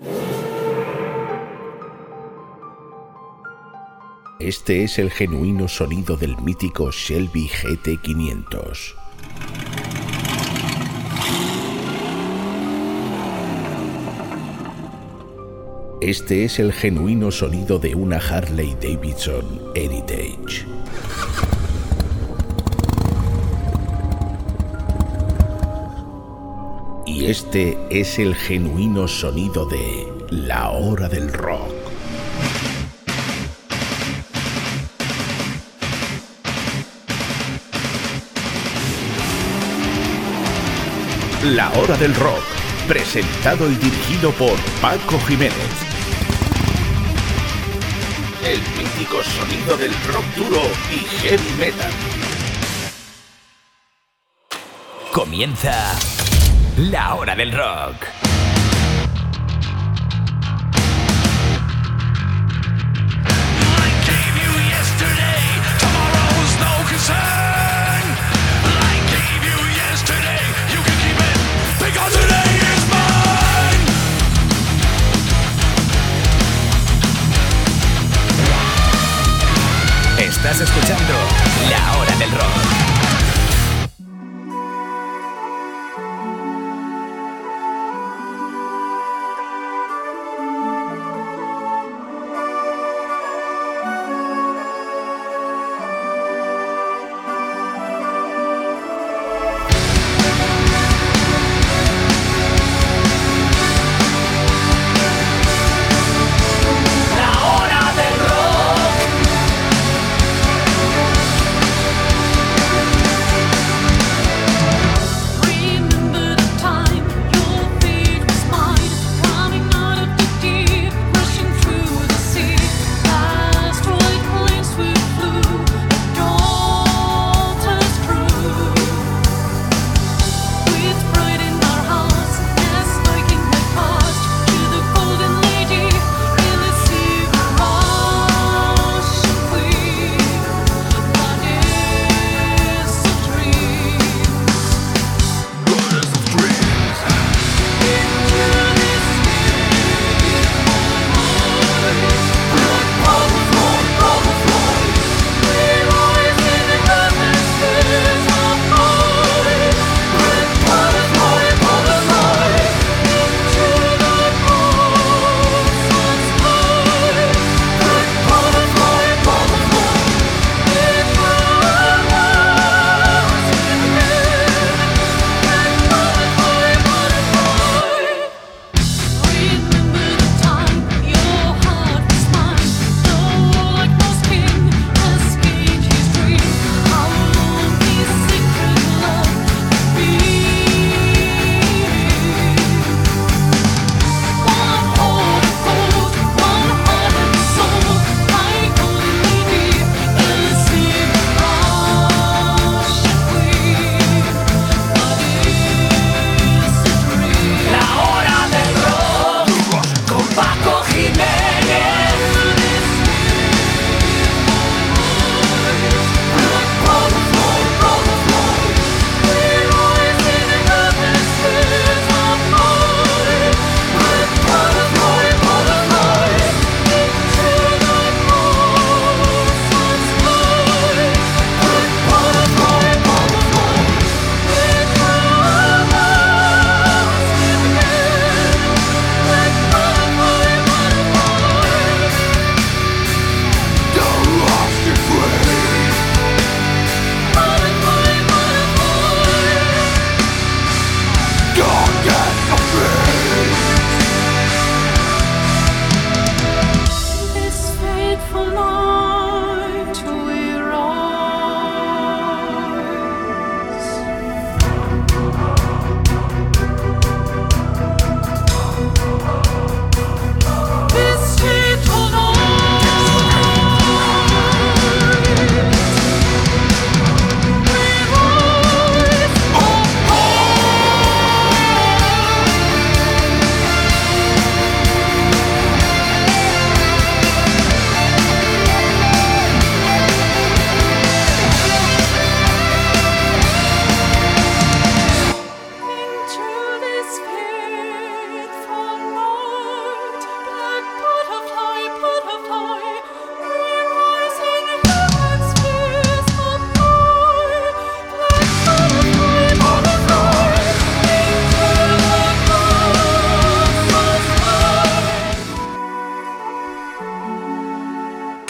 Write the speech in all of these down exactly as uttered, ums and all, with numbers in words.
Este es el genuino sonido del mítico Shelby G T quinientos. Este es el genuino sonido de una Harley Davidson Heritage. Y este es el genuino sonido de La Hora del Rock. La Hora del Rock, presentado y dirigido por Paco Jiménez. El mítico sonido del rock duro y heavy metal. Comienza La Hora del Rock. Estás escuchando La Hora del Rock.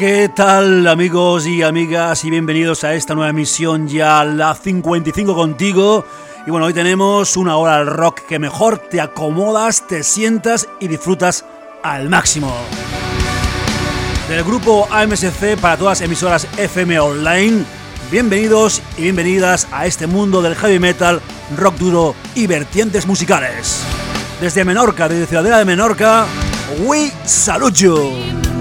¿Qué tal, amigos y amigas? Y bienvenidos a esta nueva emisión, ya la cincuenta y cinco contigo. Y bueno, hoy tenemos una hora al rock que mejor te acomodas, te sientas y disfrutas al máximo. Del grupo A M S C para todas las emisoras F M Online, bienvenidos y bienvenidas a este mundo del heavy metal, rock duro y vertientes musicales. Desde Menorca, desde Ciudadela de Menorca, we salute you.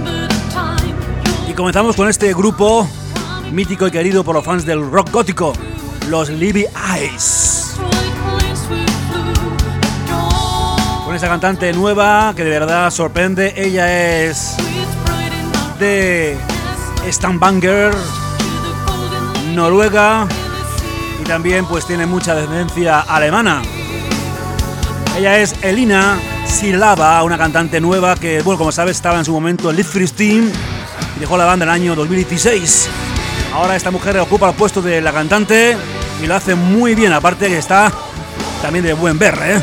Y comenzamos con este grupo mítico y querido por los fans del rock gótico, los Libby Eyes. Con esta cantante nueva que de verdad sorprende. Ella es de Stavanger, Noruega, y también pues tiene mucha descendencia alemana. Ella es Elina Silava, una cantante nueva que, bueno, como sabes, estaba en su momento en Liftfried Team y dejó la banda en el año dos mil dieciséis. Ahora esta mujer ocupa el puesto de la cantante y lo hace muy bien, aparte que está también de buen ver, ¿eh?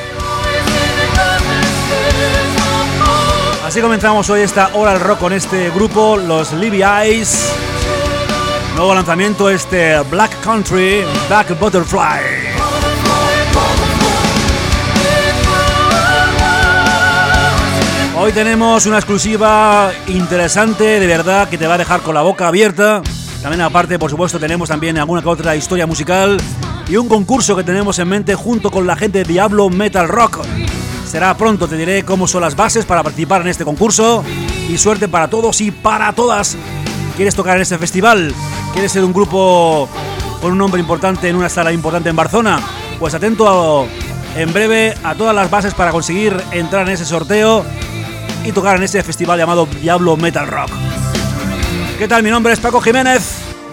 Así comenzamos hoy esta hora al rock con este grupo, los Libby Eyes. Nuevo lanzamiento, este Black Country, Black Butterfly. Hoy tenemos una exclusiva interesante, de verdad, que te va a dejar con la boca abierta. También aparte, por supuesto, tenemos también alguna que otra historia musical y un concurso que tenemos en mente junto con la gente de Diablo Metal Rock. Será pronto, te diré cómo son las bases para participar en este concurso. Y suerte para todos y para todas. ¿Quieres tocar en este festival? ¿Quieres ser un grupo con un nombre importante en una sala importante en Barcelona? Pues atento a, en breve a todas las bases para conseguir entrar en ese sorteo y tocar en ese festival llamado Diablo Metal Rock. ¿Qué tal? Mi nombre es Paco Jiménez.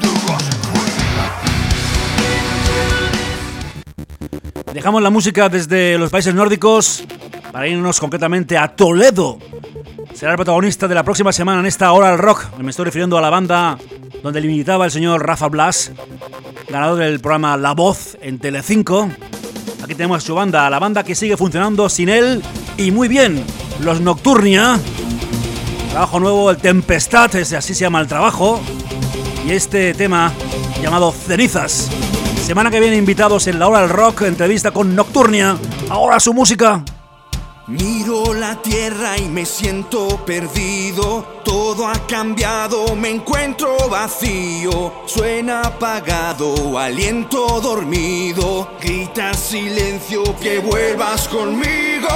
Dejamos la música desde los países nórdicos para irnos concretamente a Toledo. Será el protagonista de la próxima semana en esta hora al rock. Me estoy refiriendo a la banda donde limitaba el señor Rafa Blas, ganador del programa La Voz en Telecinco. Aquí tenemos a su banda, la banda que sigue funcionando sin él y muy bien, los Nocturnia. Trabajo nuevo, el Tempestad, ese, así se llama el trabajo. Y este tema llamado Cenizas. Semana que viene invitados en la hora del rock, entrevista con Nocturnia. Ahora su música. Miro la tierra y me siento perdido. Todo ha cambiado, me encuentro vacío. Suena apagado, aliento dormido. Grita silencio, que vuelvas conmigo.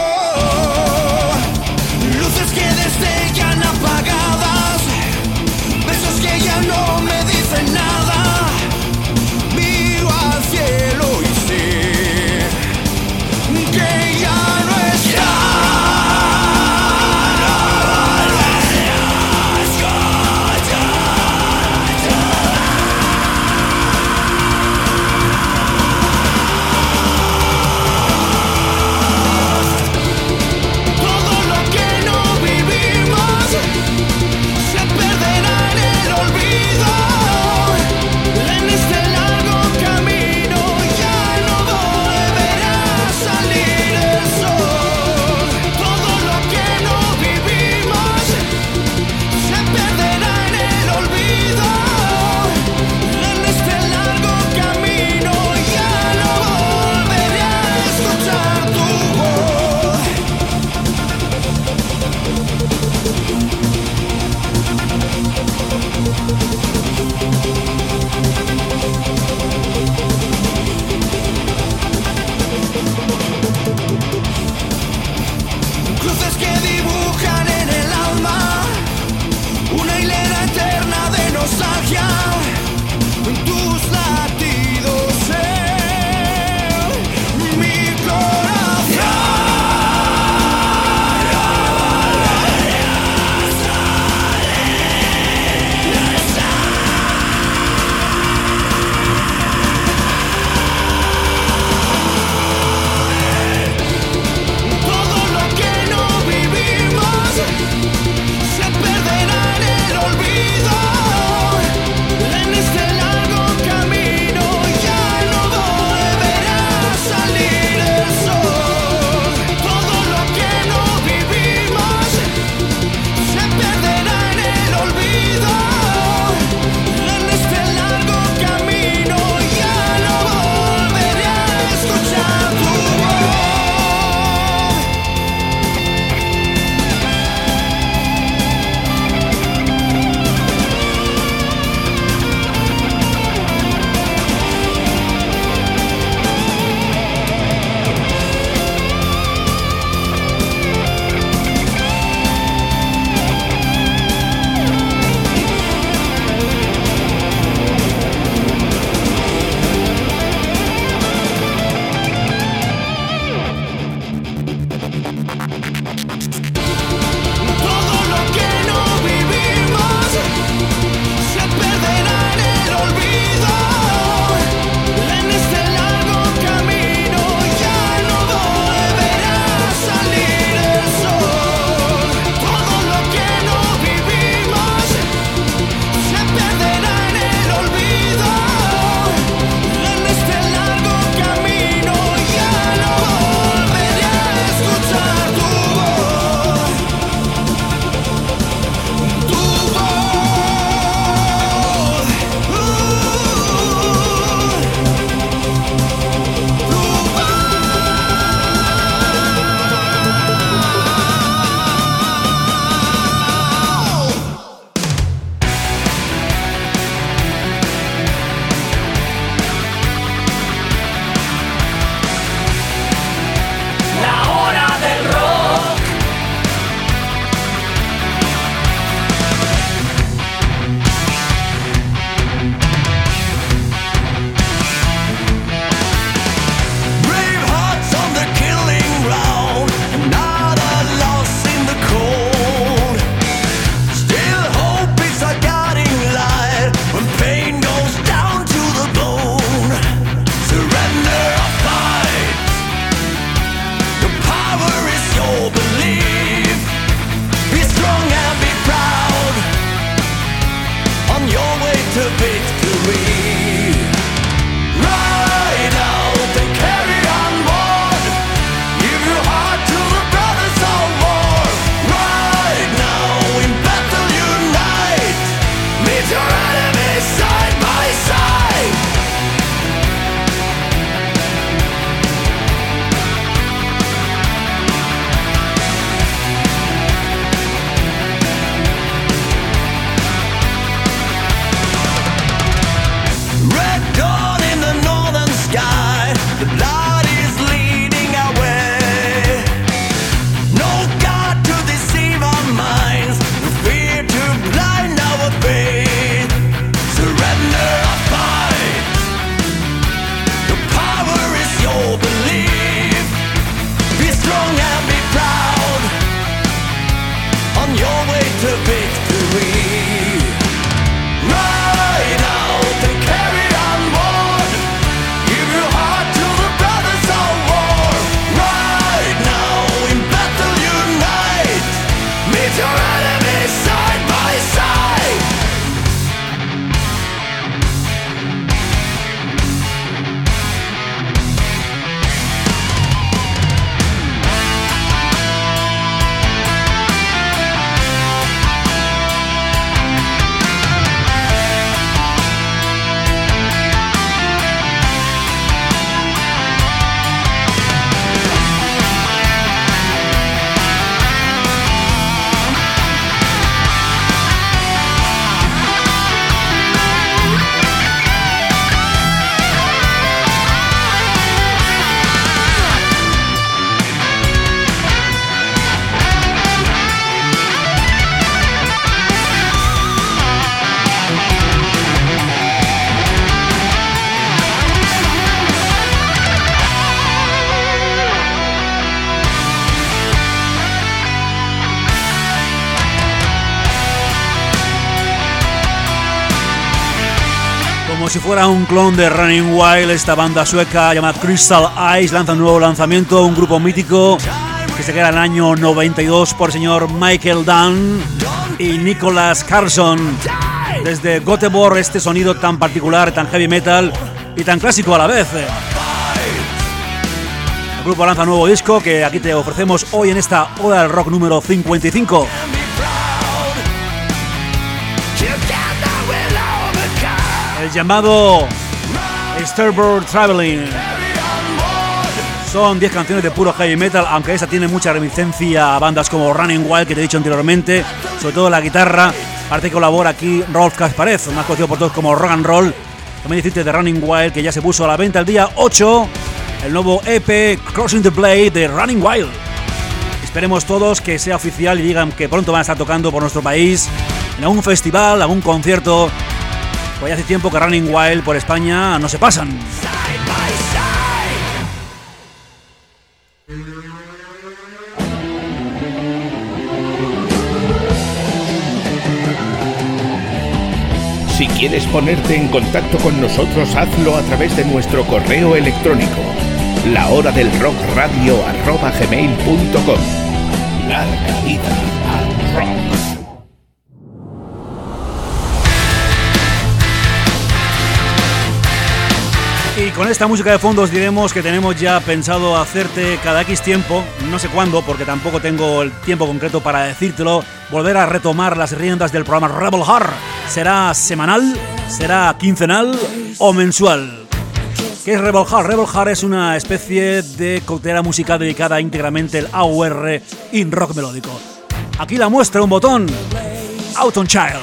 Luces que destellan apagadas, besos que ya no me dicen nada. Miro al cielo y sé que ya no está. Como si fuera un clon de Running Wild, esta banda sueca llamada Crystal Eyes lanza un nuevo lanzamiento, un grupo mítico que se queda en el año noventa y dos por el señor Michael Dunn y Nicholas Carlson. Desde Göteborg, este sonido tan particular, tan heavy metal y tan clásico a la vez. El grupo lanza un nuevo disco que aquí te ofrecemos hoy en esta Hora del Rock número cincuenta y cinco. El llamado Starboard Traveling. Son diez canciones de puro heavy metal, aunque esta tiene mucha reminiscencia a bandas como Running Wild, que te he dicho anteriormente, sobre todo la guitarra. Aparte colabora aquí Rolf Kasparev, más conocido por todos como Rock and Roll. También dijiste de Running Wild, que ya se puso a la venta el día ocho, el nuevo E P Crossing the Blade de Running Wild. Esperemos todos que sea oficial y digan que pronto van a estar tocando por nuestro país, en algún festival, algún concierto. Pues ya hace tiempo que Running Wild por España no se pasan. Si quieres ponerte en contacto con nosotros, hazlo a través de nuestro correo electrónico, lahoradelrockradio arroba gmail punto com. Larga vida al rock. Y con esta música de fondo os diremos que tenemos ya pensado hacerte cada X tiempo, no sé cuándo, porque tampoco tengo el tiempo concreto para decírtelo, volver a retomar las riendas del programa Rebel Heart. ¿Será semanal? ¿Será quincenal? ¿O mensual? ¿Qué es Rebel Heart? Rebel Heart es una especie de coctelera musical dedicada íntegramente al A U R in rock melódico. Aquí la muestra, un botón. Autumn Child.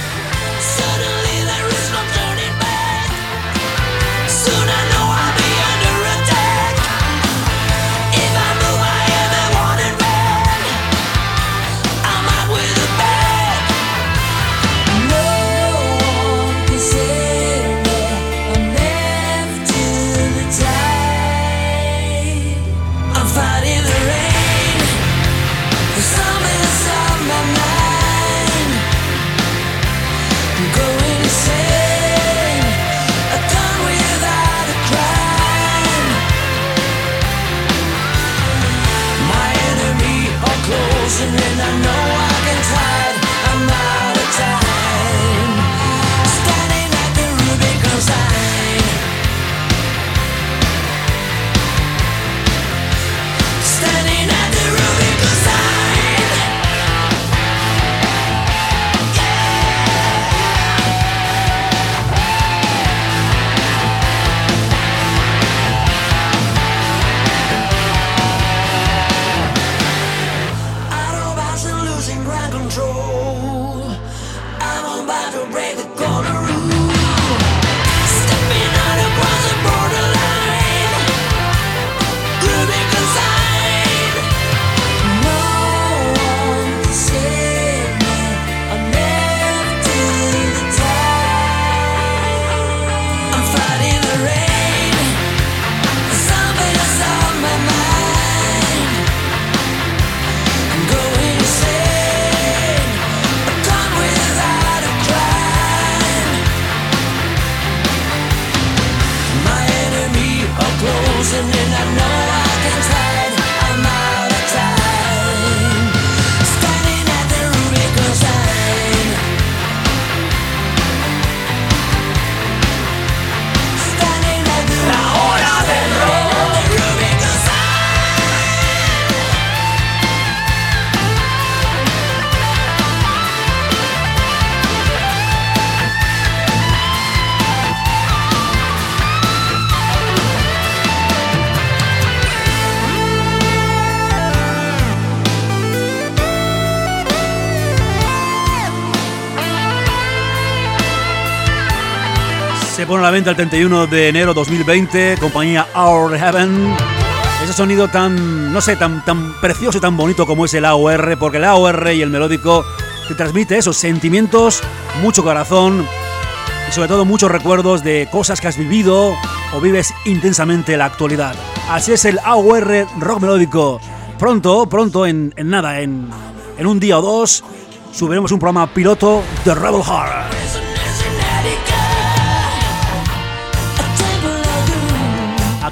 Se pone a la venta el treinta y uno de enero dos mil veinte, compañía Our Heaven. Ese sonido tan, no sé, tan, tan precioso y tan bonito como es el A O R, porque el A O R y el melódico te transmite esos sentimientos, mucho corazón y sobre todo muchos recuerdos de cosas que has vivido o vives intensamente en la actualidad. Así es el A O R rock melódico. Pronto, pronto, en, en nada, en, en un día o dos, subiremos un programa piloto de Rebel Heart.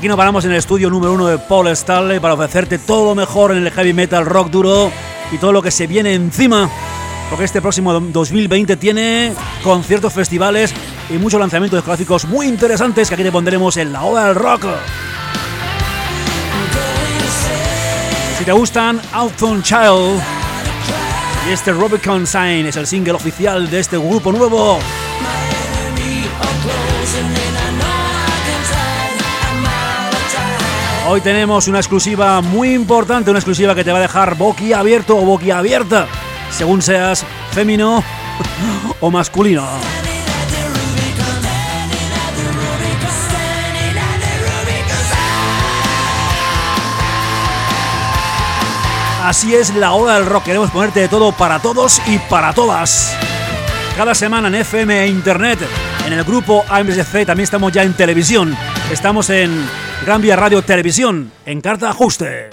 Aquí no paramos en el estudio número uno de Paul Stanley para ofrecerte todo lo mejor en el heavy metal, rock duro y todo lo que se viene encima. Porque este próximo dos mil veinte tiene conciertos, festivales y muchos lanzamientos discográficos muy interesantes que aquí te pondremos en la hora del rock. Si te gustan Autumn Child y este Rubicon Sign es el single oficial de este grupo nuevo. Hoy tenemos una exclusiva muy importante, una exclusiva que te va a dejar boquiabierto o boquiabierta, según seas femenino o masculino. Así es la hora del rock, queremos ponerte de todo para todos y para todas. Cada semana en F M e Internet, en el grupo A M S C, también estamos ya en televisión. Estamos en Gran Vía Radio Televisión, en Carta Ajuste.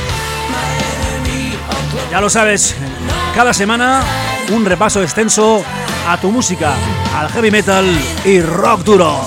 Ya lo sabes, cada semana un repaso extenso a tu música, al heavy metal y rock duro.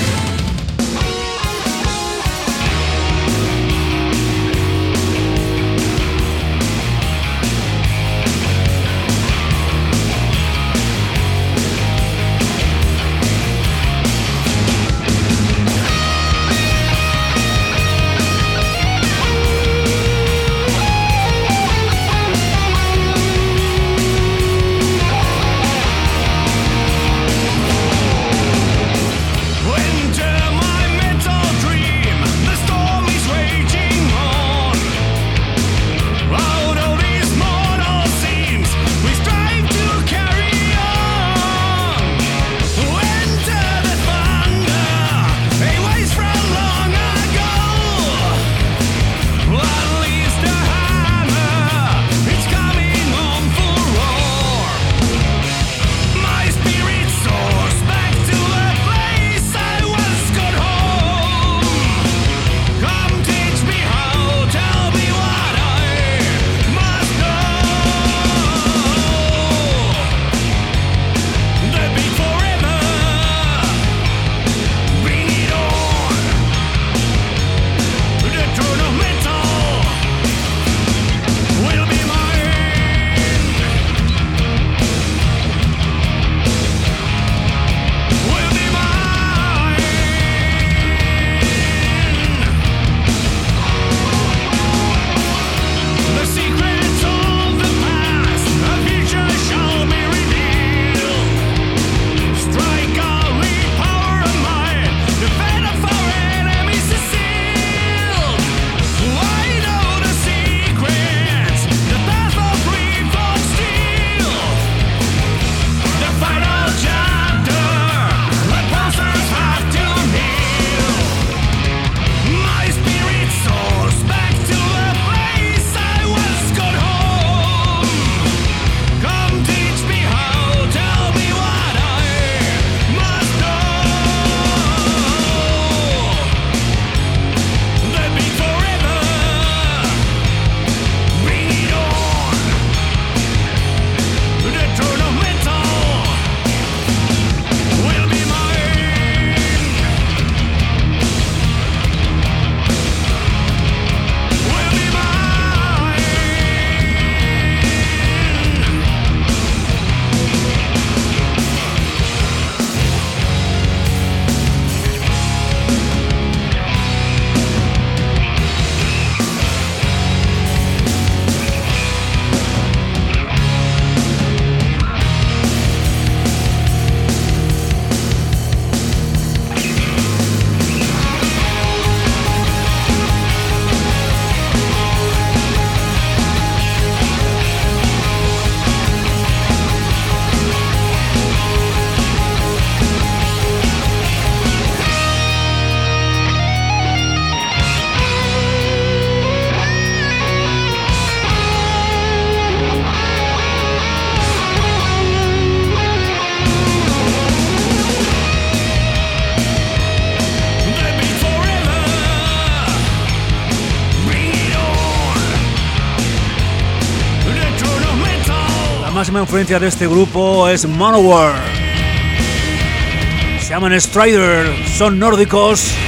máxima influencia de este grupo es Manowar. Se llaman Strider, son nórdicos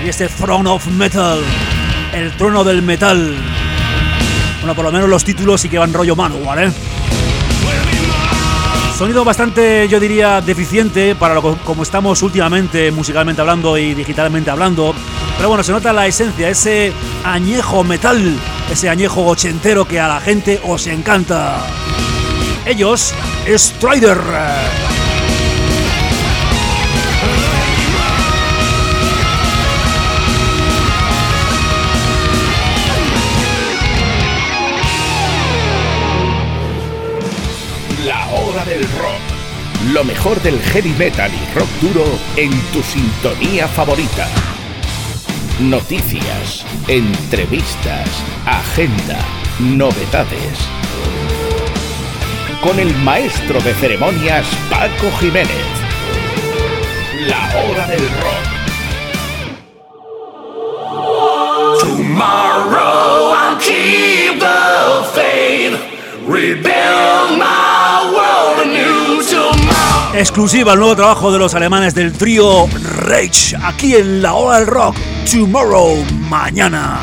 y este Throne of Metal, el trono del metal. Bueno, por lo menos los títulos sí que van rollo Manowar, ¿eh? Sonido bastante, yo diría, deficiente para lo como estamos últimamente, musicalmente hablando y digitalmente hablando. Pero bueno, se nota la esencia, ese añejo metal, ese añejo ochentero que a la gente os encanta. Ellos, Strider. La hora del rock. Lo mejor del heavy metal y rock duro en tu sintonía favorita. Noticias, entrevistas, agenda, novedades. Con el maestro de ceremonias Paco Jiménez. La hora del rock. Tomorrow I'll keep the faith, rebuild my world anew tomorrow. Exclusiva el nuevo trabajo de los alemanes del trío Rage, aquí en La Hora del Rock. Tomorrow, mañana.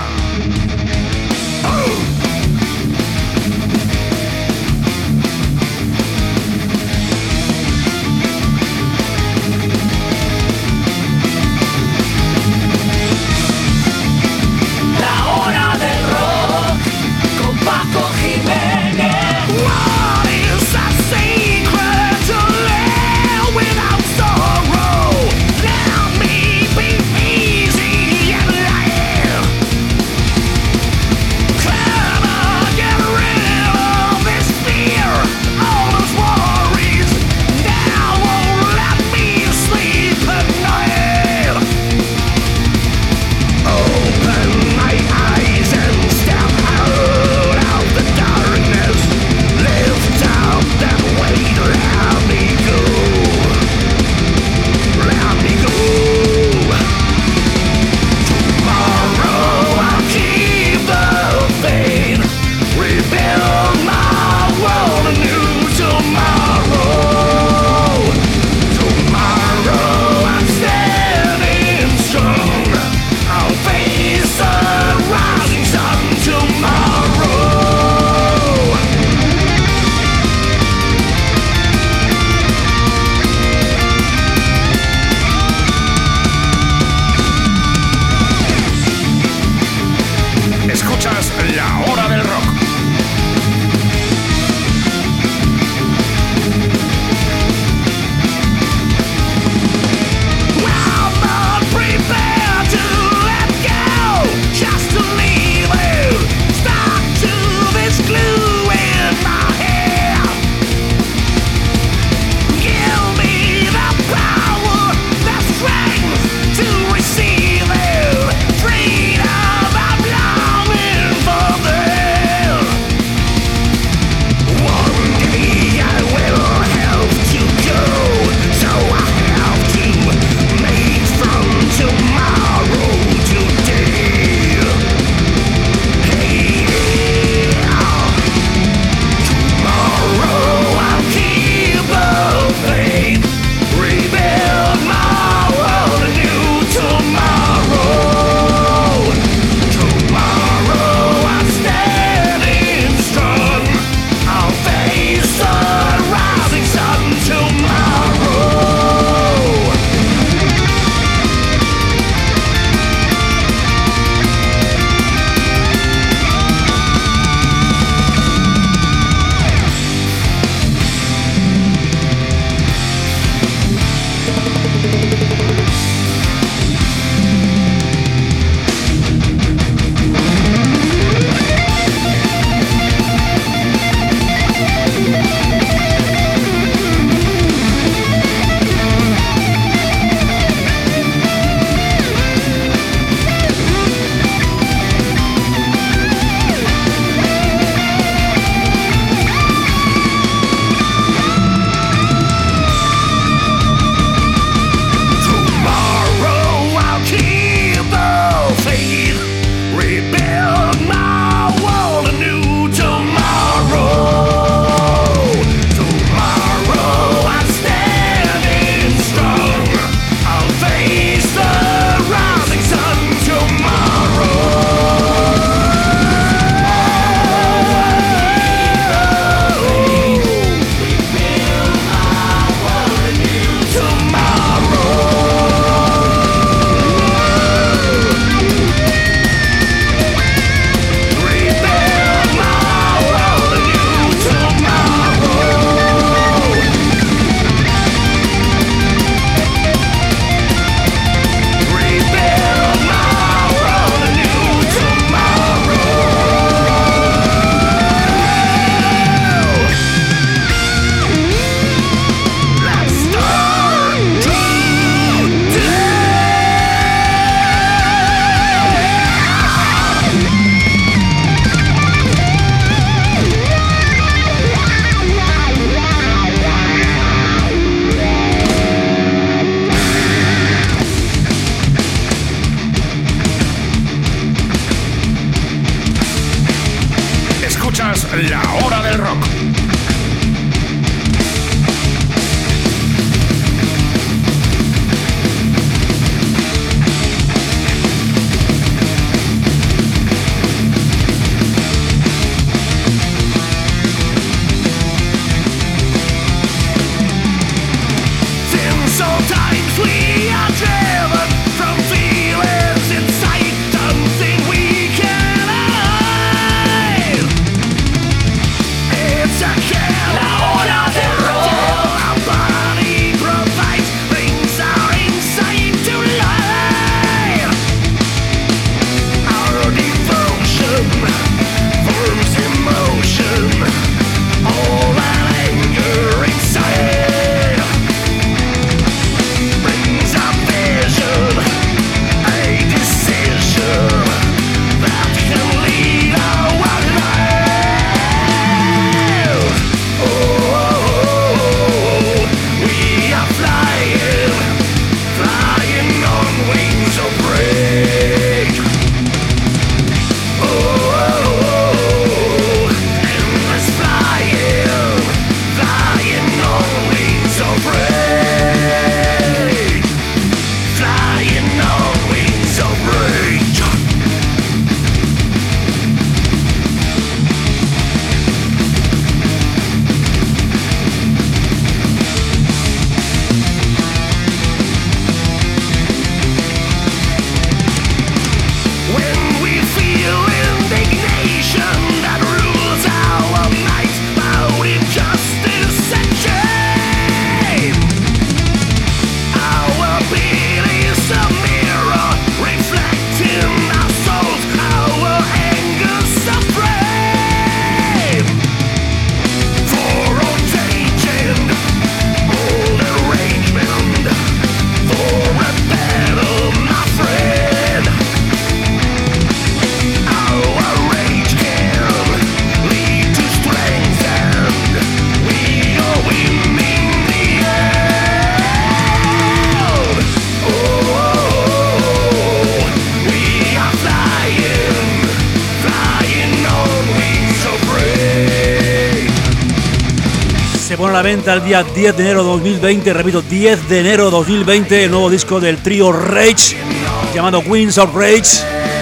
Se pone a la venta el día diez de enero de dos mil veinte, repito, diez de enero de dos mil veinte, el nuevo disco del trío Rage, llamado Queens of Rage.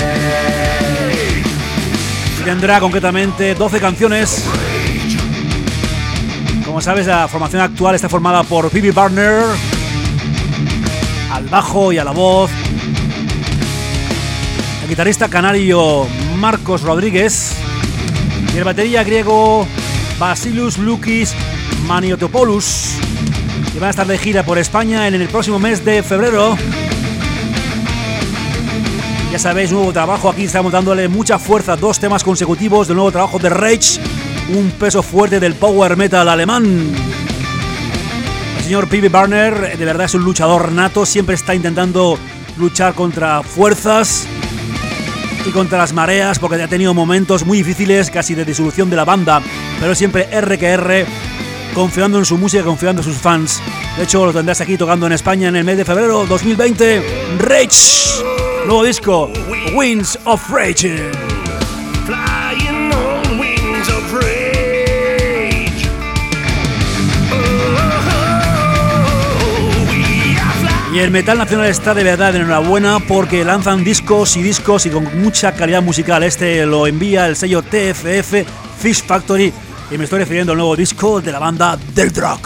Tendrá concretamente doce canciones. Como sabes, la formación actual está formada por Phoebe Barner al bajo y a la voz, el guitarrista canario Marcos Rodríguez y el batería griego Vasilios Lukis Maniotopoulos, que van a estar de gira por España en el próximo mes de febrero. Ya sabéis, nuevo trabajo, aquí estamos dándole mucha fuerza, dos temas consecutivos del nuevo trabajo de Rage, un peso fuerte del power metal alemán. El señor Phoebe Barner de verdad es un luchador nato, siempre está intentando luchar contra fuerzas y contra las mareas, porque ha tenido momentos muy difíciles, casi de disolución de la banda, pero siempre R que R, confiando en su música, confiando en sus fans. De hecho, lo tendrás aquí tocando en España en el mes de febrero dos mil veinte. Rage, nuevo disco, Winds of Rage. Flying on wings of rage. Y el metal nacional está de verdad de enhorabuena porque lanzan discos y discos y con mucha calidad musical. Este lo envía el sello T F F Fish Factory y me estoy refiriendo al nuevo disco de la banda Del Drag.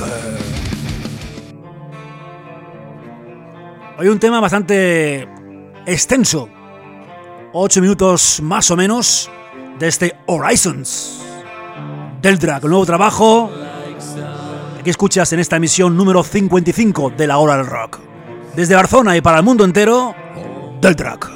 Hay un tema bastante extenso, ocho minutos más o menos, de este Horizons. Del Drag, el nuevo trabajo que escuchas en esta emisión número cincuenta y cinco de la Hora del Rock. Desde Barcelona y para el mundo entero, Del Drag.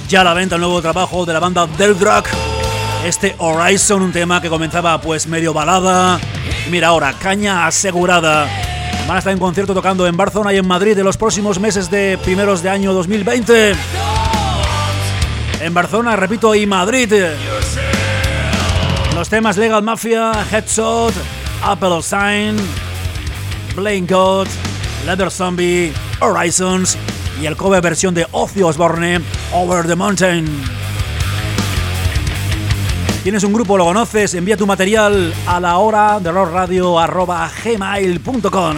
Ya a la venta el nuevo trabajo de la banda Del Drag. Este Horizon, un tema que comenzaba pues medio balada. Y mira ahora, caña asegurada. Van a estar en concierto tocando en Barcelona y en Madrid en los próximos meses de primeros de año dos mil veinte. En Barcelona, repito, y Madrid. Los temas Legal Mafia, Headshot, Apple Sign, Blame God, Leather Zombie, Horizons y el cover versión de Ozzy Osbourne, Over the Mountain. ¿Tienes un grupo, lo conoces? Envía tu material a la hora de rock radio arroba gmail punto com.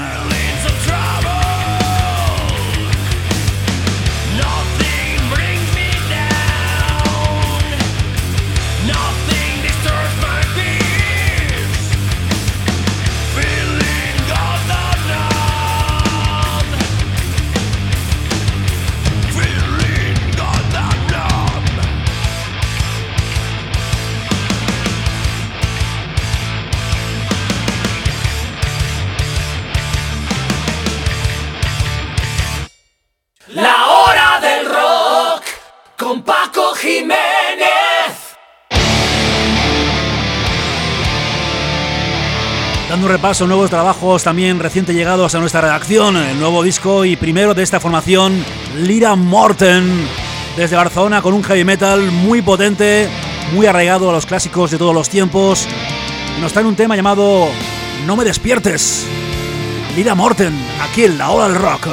Dando un repaso a nuevos trabajos también reciente llegados a nuestra redacción. El nuevo disco y primero de esta formación, Lyra Morten, desde Barcelona, con un heavy metal muy potente, muy arraigado a los clásicos de todos los tiempos. Nos traen un tema llamado No me despiertes. Lyra Morten, aquí en La Hora del Rock.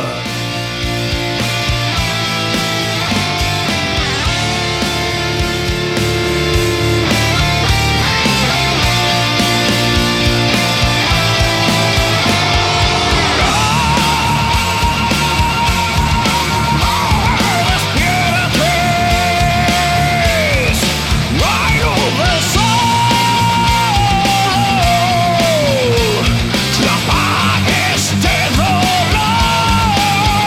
La paz es de dolor.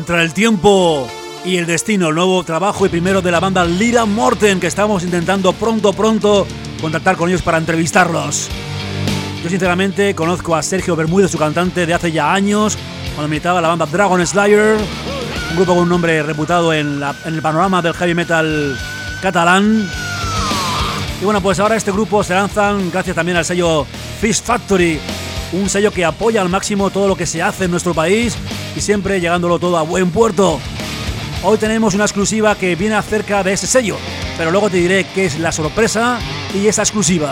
Contra el tiempo y el destino, el nuevo trabajo y primero de la banda Lira Morten, que estamos intentando pronto, pronto contactar con ellos para entrevistarlos. Yo sinceramente conozco a Sergio Bermúdez, su cantante, de hace ya años, cuando militaba la banda Dragon Slayer, un grupo con un nombre reputado en, la, en el panorama del heavy metal catalán. Y bueno, pues ahora este grupo se lanzan gracias también al sello Fish Factory, un sello que apoya al máximo todo lo que se hace en nuestro país y siempre llegándolo todo a buen puerto. Hoy tenemos una exclusiva que viene acerca de ese sello, pero luego te diré qué es la sorpresa y esa exclusiva.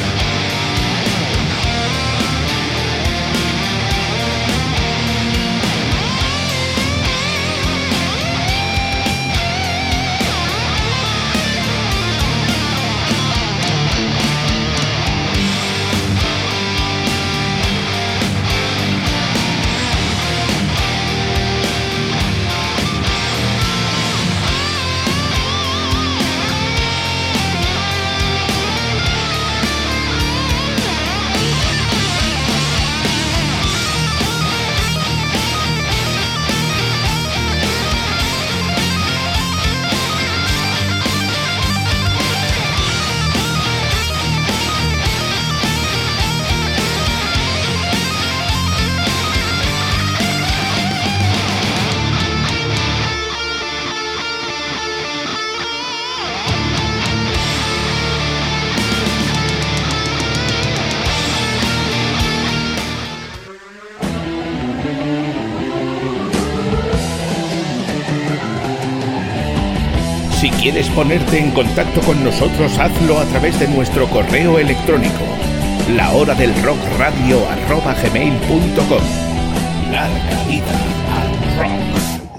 Si quieres ponerte en contacto con nosotros, hazlo a través de nuestro correo electrónico, la hora del rock radio arroba gmail punto com. Larga vida al rock.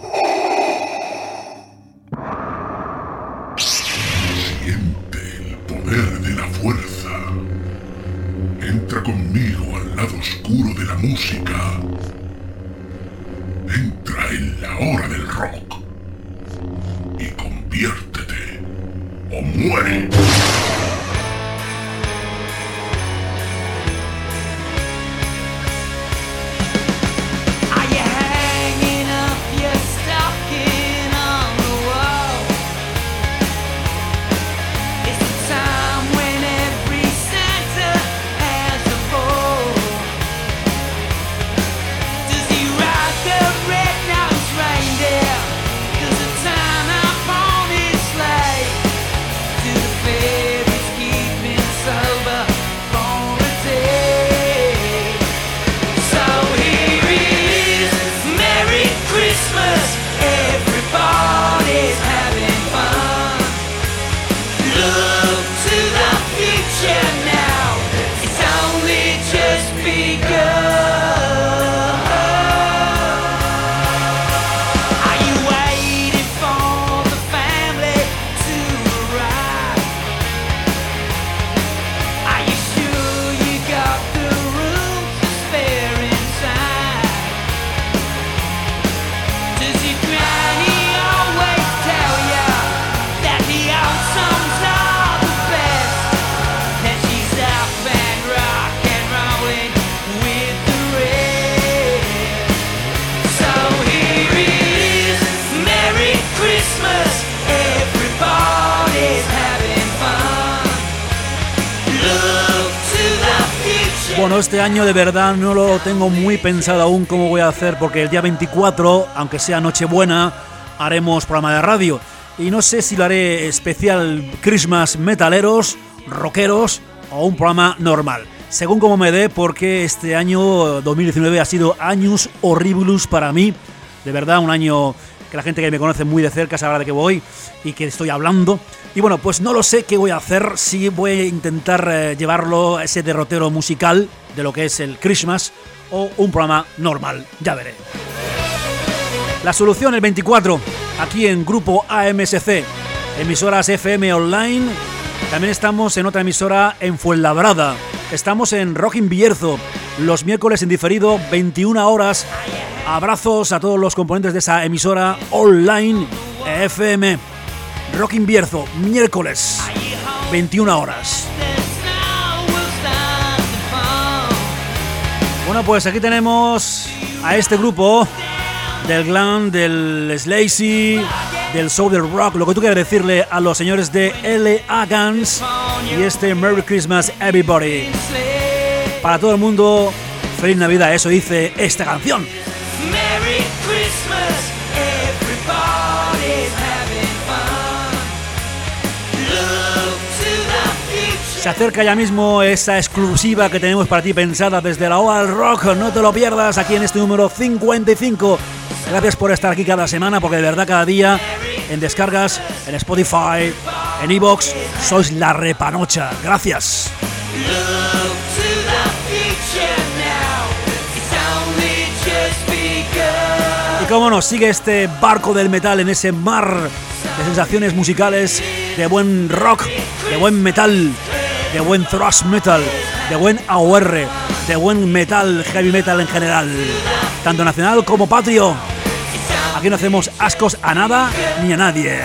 Siente el poder de la fuerza. Entra conmigo al lado oscuro de la música. Entra en la hora del rock. Y conviértete o muere. Bueno, este año de verdad no lo tengo muy pensado aún cómo voy a hacer, porque el día veinticuatro, aunque sea Nochebuena, haremos programa de radio. Y no sé si lo haré especial Christmas metaleros, rockeros o un programa normal. Según como me dé, porque este año dos mil diecinueve ha sido años horribilus para mí. De verdad, un año que la gente que me conoce muy de cerca sabrá de qué voy y que estoy hablando. Y bueno, pues no lo sé qué voy a hacer, si voy a intentar eh, llevarlo a ese derrotero musical de lo que es el Christmas o un programa normal, ya veré. La solución el veinticuatro, aquí en Grupo A M S C, emisoras F M online. También estamos en otra emisora en Fuenlabrada. Estamos en Rock in Bierzo, los miércoles en diferido, veintiuna horas. Abrazos a todos los componentes de esa emisora online F M. Rock in Bierzo, miércoles, veintiuna horas. Bueno, pues aquí tenemos a este grupo del glam, del slazy, del soul, del rock, lo que tú quieras decirle a los señores de L A Guns y este Merry Christmas Everybody. Para todo el mundo, feliz Navidad, eso dice esta canción. Merry Christmas, everybody's having fun. Look to the future. Se acerca ya mismo esa exclusiva que tenemos para ti pensada desde la hora del rock. No te lo pierdas aquí en este número cincuenta y cinco. Gracias por estar aquí cada semana, porque de verdad cada día en descargas, en Spotify, en iVoox, sois la repanocha. Gracias. Y cómo nos sigue este barco del metal en ese mar de sensaciones musicales, de buen rock, de buen metal, de buen thrash metal, de buen A O R, de buen metal, heavy metal en general, tanto nacional como patrio. Aquí no hacemos ascos a nada ni a nadie.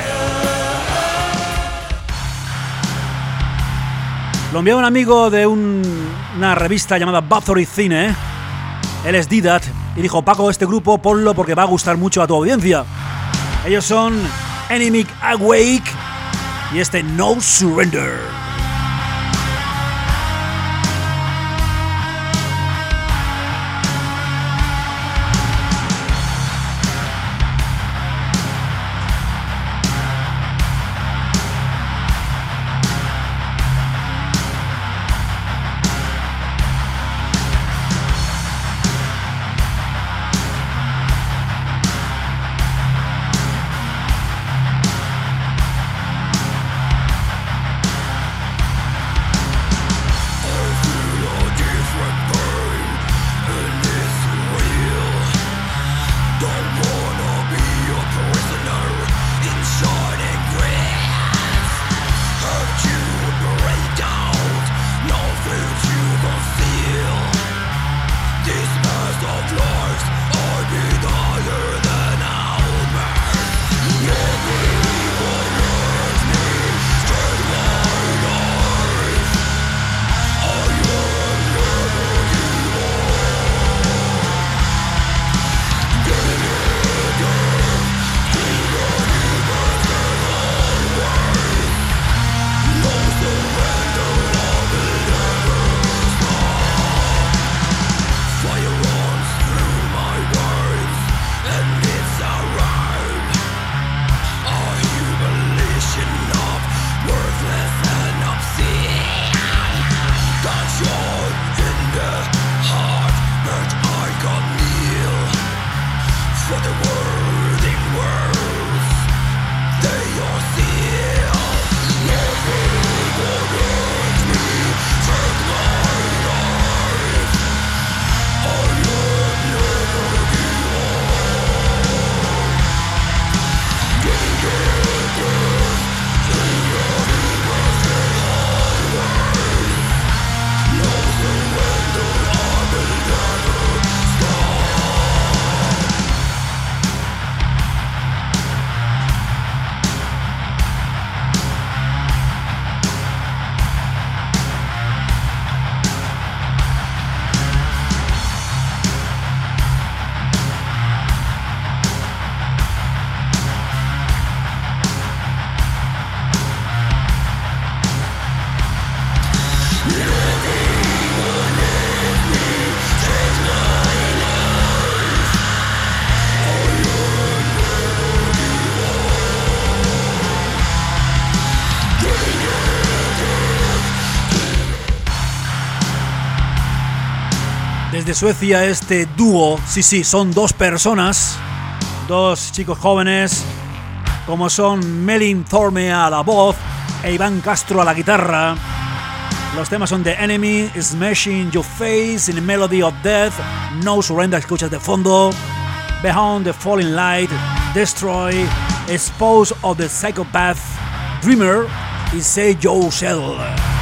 Lo envió un amigo de un, una revista llamada Bathory Cine. Él es Didat y dijo: Paco, este grupo ponlo porque va a gustar mucho a tu audiencia. Ellos son Enemy Awake y este No Surrender. Desde Suecia este dúo, sí, sí, son dos personas, dos chicos jóvenes, como son Melin Thorme a la voz e Iván Castro a la guitarra. Los temas son The Enemy, Smashing Your Face, In the Melody of Death, No Surrender, escuchas de fondo, Behind the Falling Light, Destroy, Expose of the Psychopath, Dreamer y Say Yourself.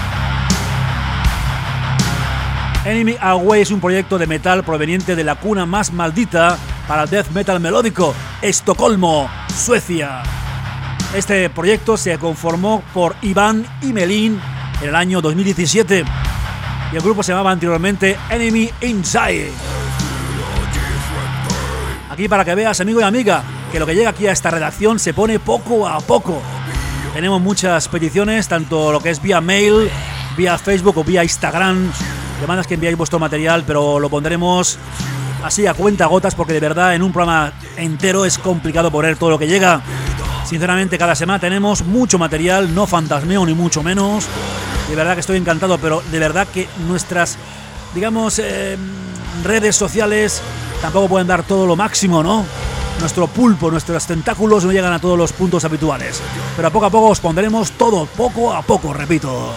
Enemy Away es un proyecto de metal proveniente de la cuna más maldita para el death metal melódico, Estocolmo, Suecia. Este proyecto se conformó por Iván y Melin en el año dos mil diecisiete y el grupo se llamaba anteriormente Enemy Inside. Aquí para que veas, amigo y amiga, que lo que llega aquí a esta redacción se pone poco a poco. Tenemos muchas peticiones, tanto lo que es vía mail, vía Facebook o vía Instagram. Demandas que enviáis vuestro material, pero lo pondremos así a cuenta gotas, porque de verdad en un programa entero es complicado poner todo lo que llega. Sinceramente, cada semana tenemos mucho material, no fantasmeo ni mucho menos. De verdad que estoy encantado, pero de verdad que nuestras, digamos, eh, redes sociales tampoco pueden dar todo lo máximo, ¿no? Nuestro pulpo, nuestros tentáculos no llegan a todos los puntos habituales. Pero poco a poco os pondremos todo, poco a poco, repito.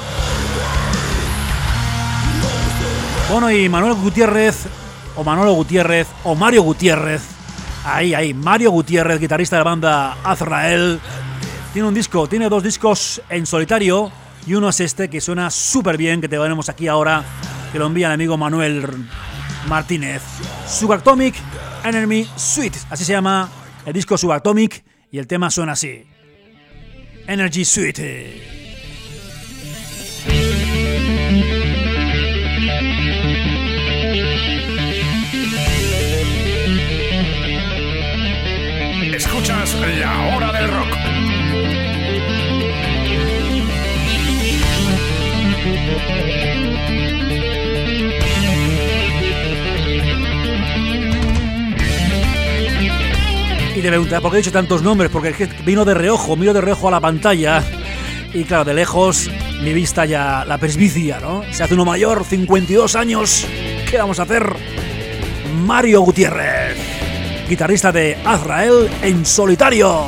Bueno, y Manuel Gutiérrez, o Manolo Gutiérrez, o Mario Gutiérrez, ahí, ahí, Mario Gutiérrez, guitarrista de la banda Azrael, tiene un disco, tiene dos discos en solitario, y uno es este que suena súper bien, que te veremos aquí ahora, que lo envía el amigo Manuel Martínez. Subatomic Enemy Suite, así se llama el disco Subatomic, y el tema suena así. Energy Suite. Escuchas La Hora del Rock. Y te preguntas, ¿por qué he dicho tantos nombres? Porque es que vino de reojo, miro de reojo a la pantalla. Y claro, de lejos mi vista ya la presbicia, ¿no? Se hace uno mayor, cincuenta y dos años. ¿Qué vamos a hacer? Mario Gutiérrez, guitarrista de Azrael en solitario.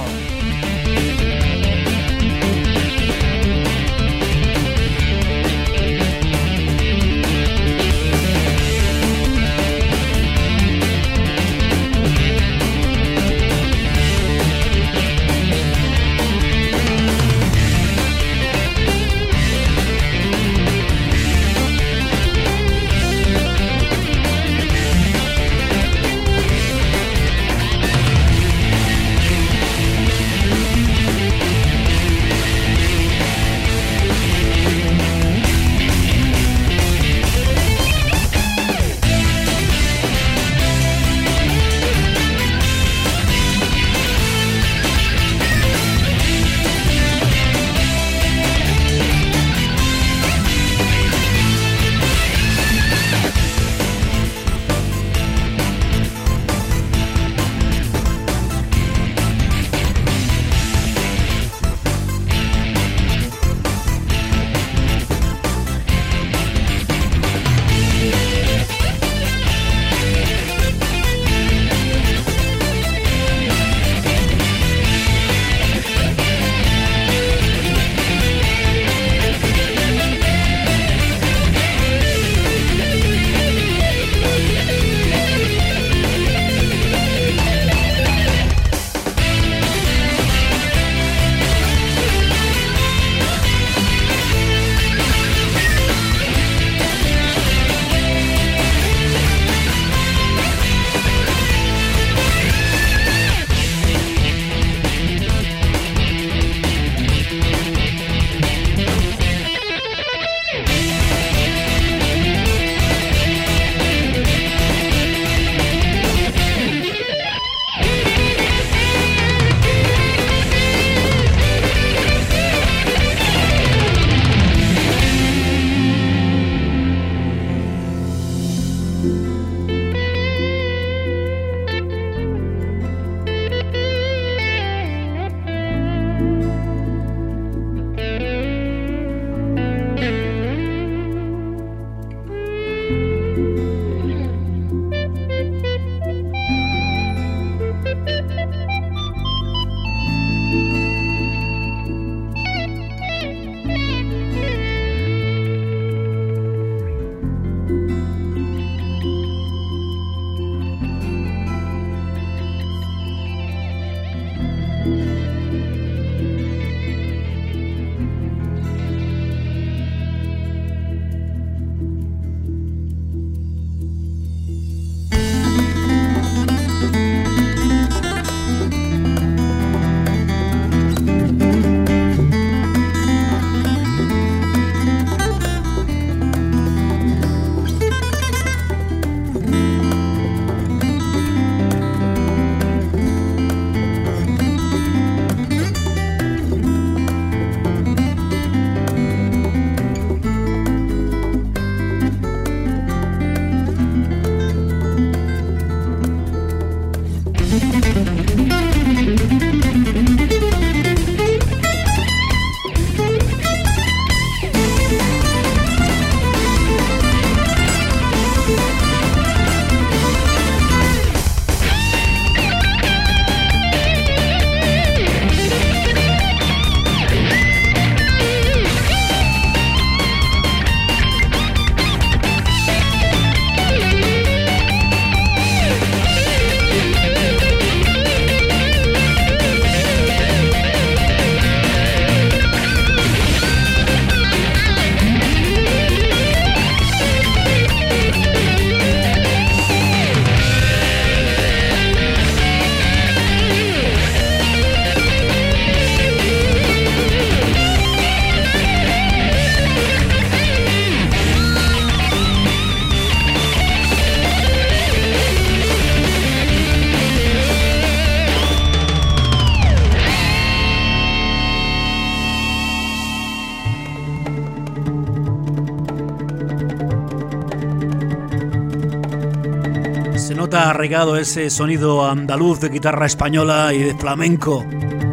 nota arraigado ese sonido andaluz de guitarra española y de flamenco.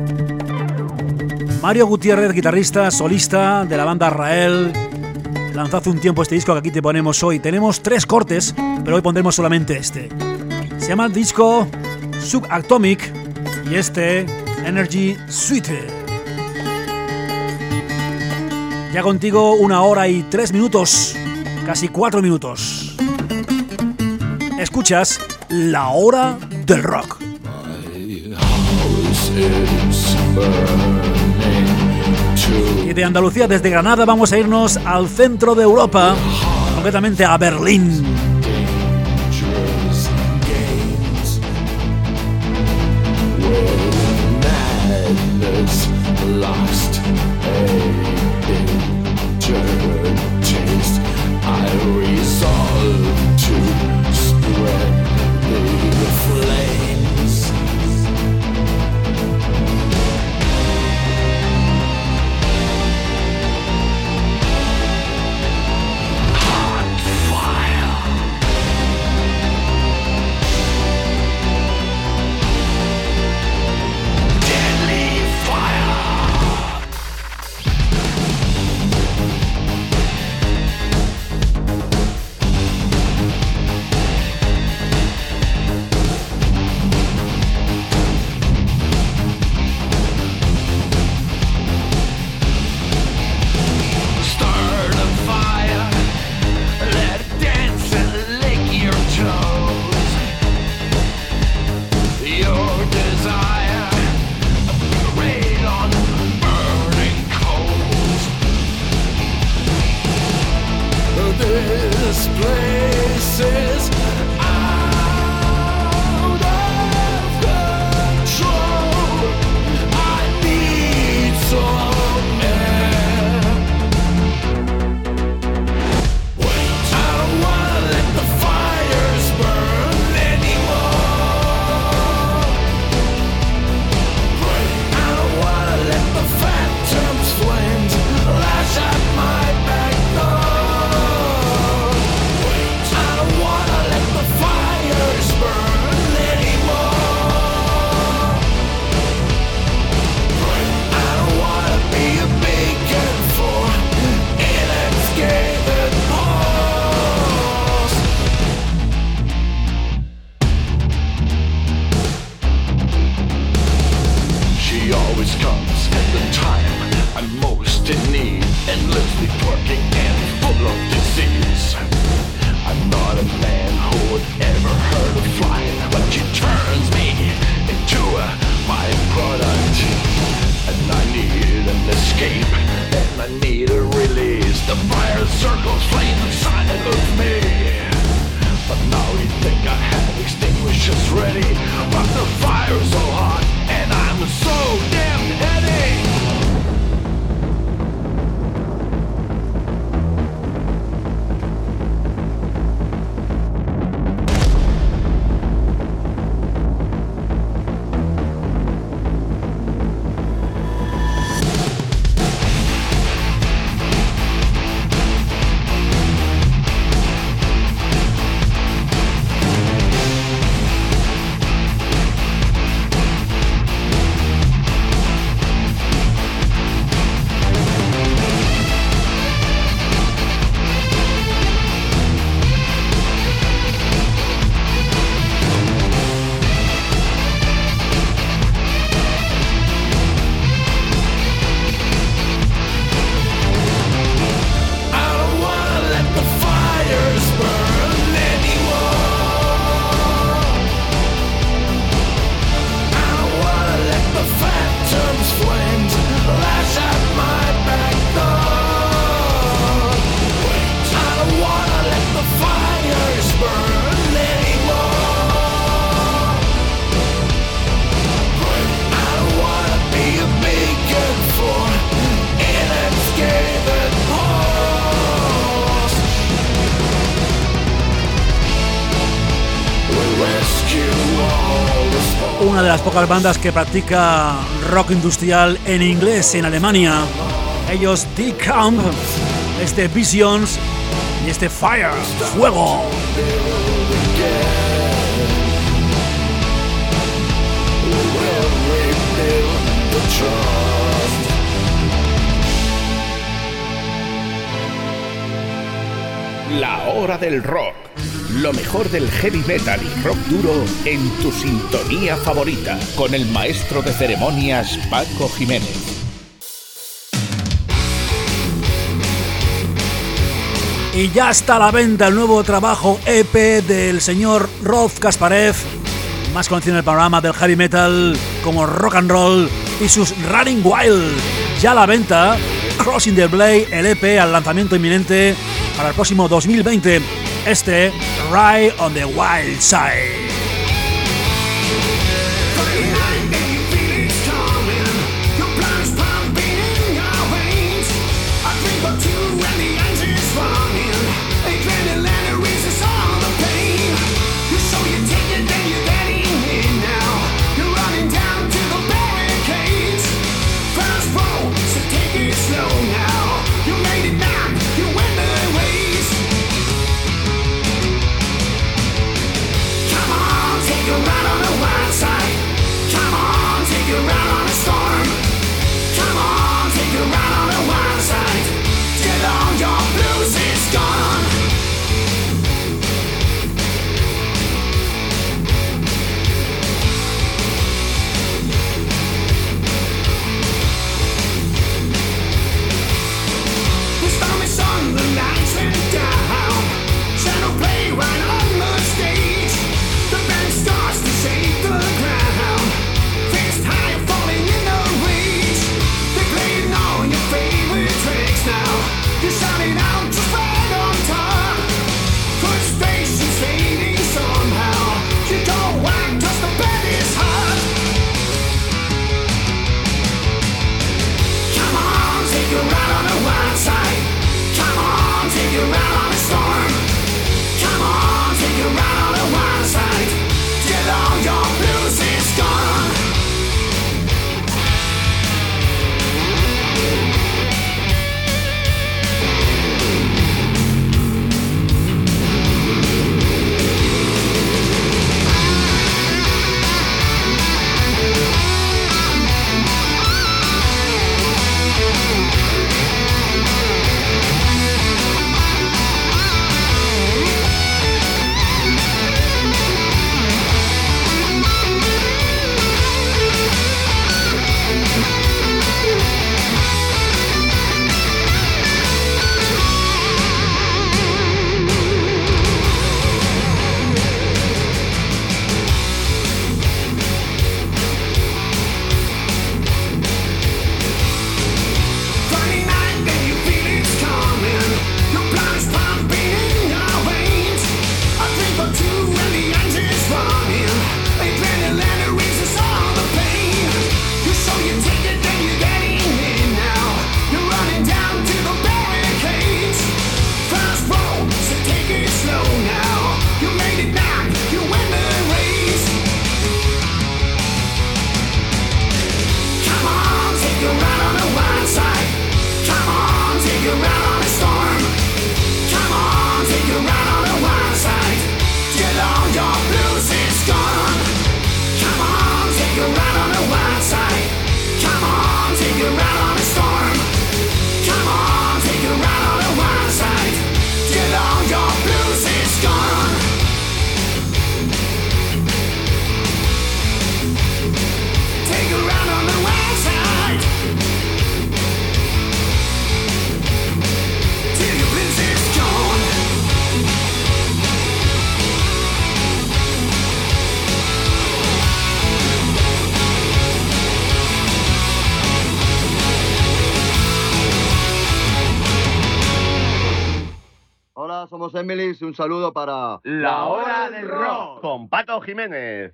Mario Gutiérrez, guitarrista, solista de la banda Rael, lanzó hace un tiempo este disco que aquí te ponemos hoy. Tenemos tres cortes, pero hoy pondremos solamente este. Se llama el disco Subatomic y este Energy Suite. Ya contigo una hora y tres minutos, casi cuatro minutos. Escuchas La Hora del Rock. Y de Andalucía, desde Granada, vamos a irnos al centro de Europa, concretamente a Berlín. Una de las pocas bandas que practica rock industrial en inglés en Alemania. Ellos Die Camp, este Visions y este Fire, Fuego. hora del rock. Lo mejor del heavy metal y rock duro en tu sintonía favorita, con el maestro de ceremonias Paco Jiménez. Y ya está a la venta el nuevo trabajo E P del señor Rolf Kasparev, más conocido en el panorama del heavy metal como rock and roll, y sus Running Wild. Ya a la venta, Crossing the Blade, el E P al lanzamiento inminente para el próximo dos mil veinte. Este, Ride on the Wild Side. Somos Emilis, un saludo para La Hora del Rock con Paco Jiménez.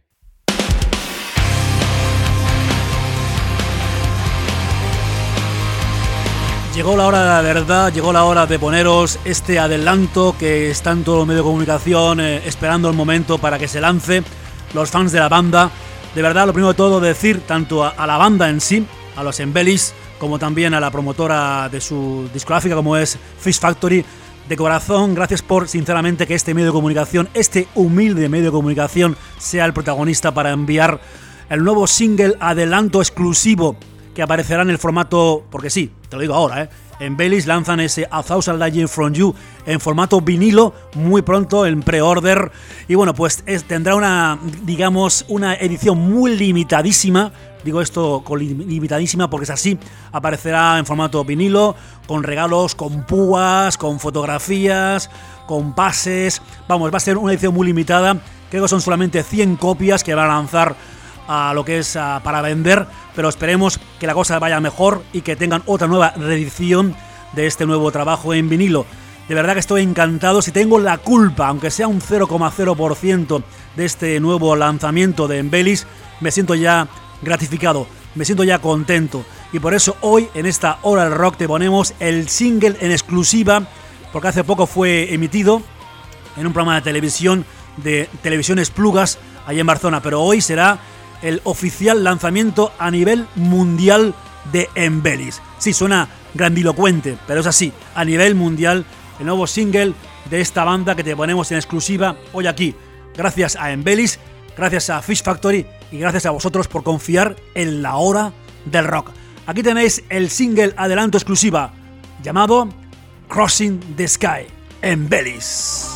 Llegó la hora de la verdad, llegó la hora de poneros este adelanto que están todos los medios de comunicación eh, esperando el momento para que se lance. Los fans de la banda, de verdad, lo primero de todo decir tanto a, a la banda en sí, a los Embellis, como también a la promotora de su discográfica como es Fish Factory. De corazón, gracias por, sinceramente, que este medio de comunicación, este humilde medio de comunicación, sea el protagonista para enviar el nuevo single adelanto exclusivo que aparecerá en el formato, porque sí, te lo digo ahora, ¿eh? Embellish lanzan ese A Thousand Light Years From You en formato vinilo muy pronto en pre-order. Y bueno, pues es, tendrá una, digamos, una edición muy limitadísima. Digo esto con limitadísima porque es así. Aparecerá en formato vinilo, con regalos, con púas, con fotografías, con pases. Vamos, va a ser una edición muy limitada. Creo que son solamente cien copias que van a lanzar a lo que es a, para vender, pero esperemos que la cosa vaya mejor y que tengan otra nueva reedición de este nuevo trabajo en vinilo. De verdad que estoy encantado. Si tengo la culpa, aunque sea un cero coma cero por ciento de este nuevo lanzamiento de Embellish, me siento ya gratificado, me siento ya contento. Y por eso hoy en esta hora del rock te ponemos el single en exclusiva, porque hace poco fue emitido en un programa de televisión de Televisiones Plugas allá en Barcelona, pero hoy será el oficial lanzamiento a nivel mundial de Embellish. Sí, suena grandilocuente, pero es así, a nivel mundial, el nuevo single de esta banda que te ponemos en exclusiva hoy aquí. Gracias a Embellish, gracias a Fish Factory y gracias a vosotros por confiar en la hora del rock. Aquí tenéis el single adelanto exclusiva llamado Crossing the Sky, Embellish.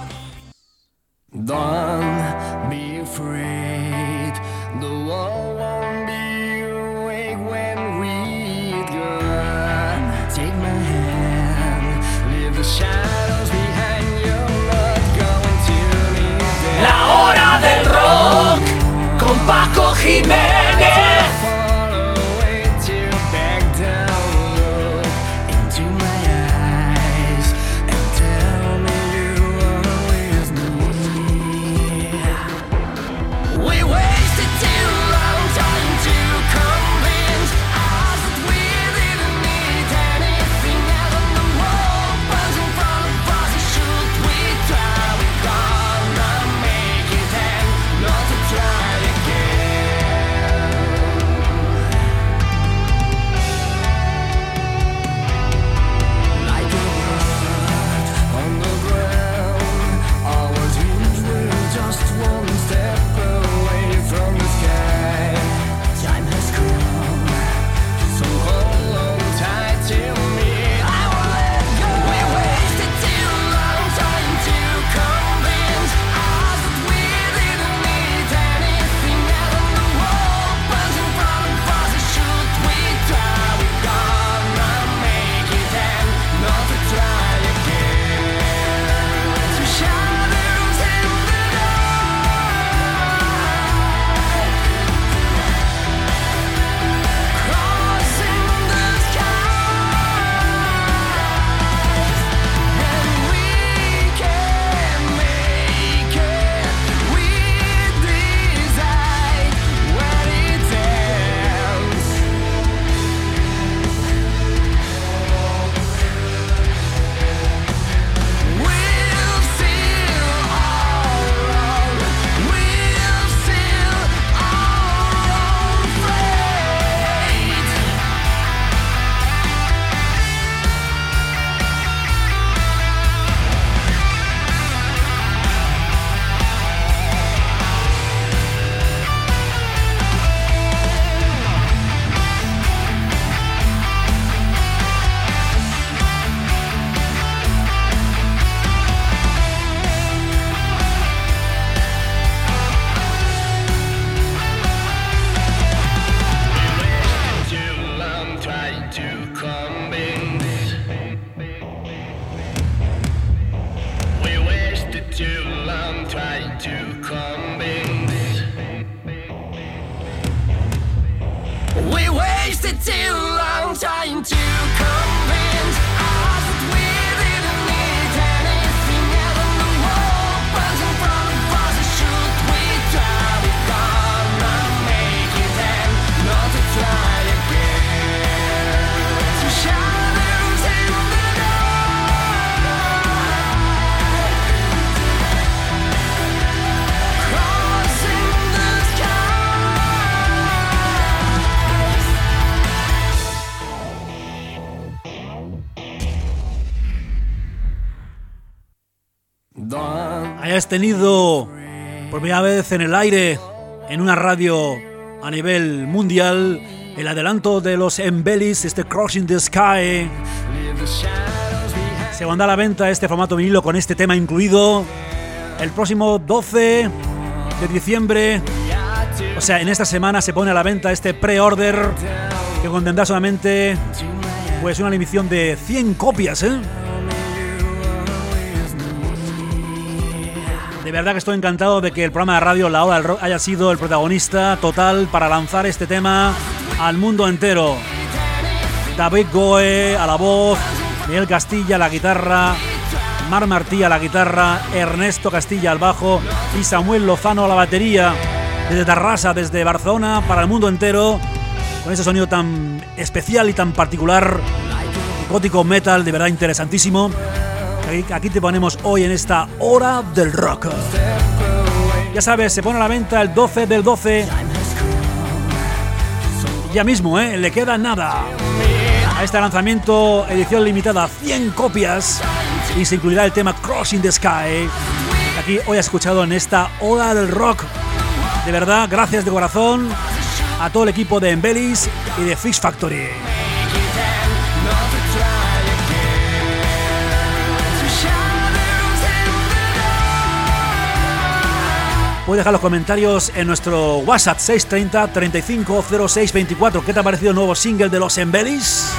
Don't be afraid, the world won't be awake when we go. Take my hand, leave the shadows behind you, not going to leave them. La hora del rock con Paco Jiménez. Follow away to back down, look into my eyes and tell me you are with me. We wasted too long trying to convince us that we didn't need anything else, and the world was in front of us. Should we try? We're gonna make it, and not to try again. Like a bird on the ground, our dreams were just one step away from the sky. Time has come, so hold on tight to me. I won't let go. We wasted too long trying to convince us that we didn't need anything else, and the world was in front of us. Should we try? We're gonna make it, and not to try again. So shadows in the crossing the skies, and we can make it. We decide when it ends. We'll seal our own, we'll seal our own fate. Too long trying to convince. We wasted too long trying to convince. We wasted too long trying to convince us that we didn't need anything else, and the world was in front of us. Should we try? We're gonna make it, and not to try again. So shadows in the night, crossing the skies. Don't Hayas tenido por primera vez en el aire, en una radio a nivel mundial, el adelanto de los Embellish, este Crossing the Sky, Se va a dar a la venta este formato vinilo con este tema incluido el próximo doce de diciembre. O sea, en esta semana se pone a la venta este pre-order que contendrá solamente pues una limitación de cien copias, ¿eh? De verdad que estoy encantado de que el programa de radio La Hora del Rock haya sido el protagonista total para lanzar este tema al mundo entero. David Goe a la voz, Miguel Castilla a la guitarra, Mar Martí a la guitarra, Ernesto Castilla al bajo y Samuel Lozano a la batería. Desde Tarrasa, desde Barcelona, para el mundo entero, con ese sonido tan especial y tan particular, gótico metal, de verdad interesantísimo. Aquí te ponemos hoy en esta Hora del Rock. Ya sabes, se pone a la venta el doce del doce. Ya mismo, ¿eh? Le queda nada a este lanzamiento, edición limitada, cien copias, y se incluirá el tema Crossing the Sky. Aquí hoy has escuchado en esta Hora del Rock. De verdad, gracias de corazón a todo el equipo de Embellis y de Fish Factory. Puedes dejar los comentarios en nuestro WhatsApp seis treinta, treinta y cinco, cero seis veinticuatro. ¿Qué te ha parecido el nuevo single de los Embellis?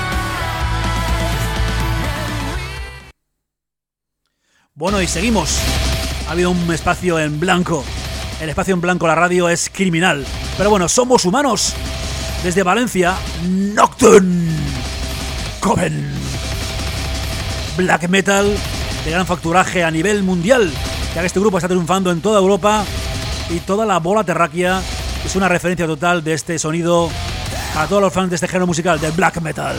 Bueno, y seguimos. Ha habido un espacio en blanco. El espacio en blanco, la radio, es criminal. Pero bueno, somos humanos. Desde Valencia, Nocturne. Coven. Black metal de gran facturaje a nivel mundial, ya que este grupo está triunfando en toda Europa y toda la bola terráquea es una referencia total de este sonido para todos los fans de este género musical, del black metal.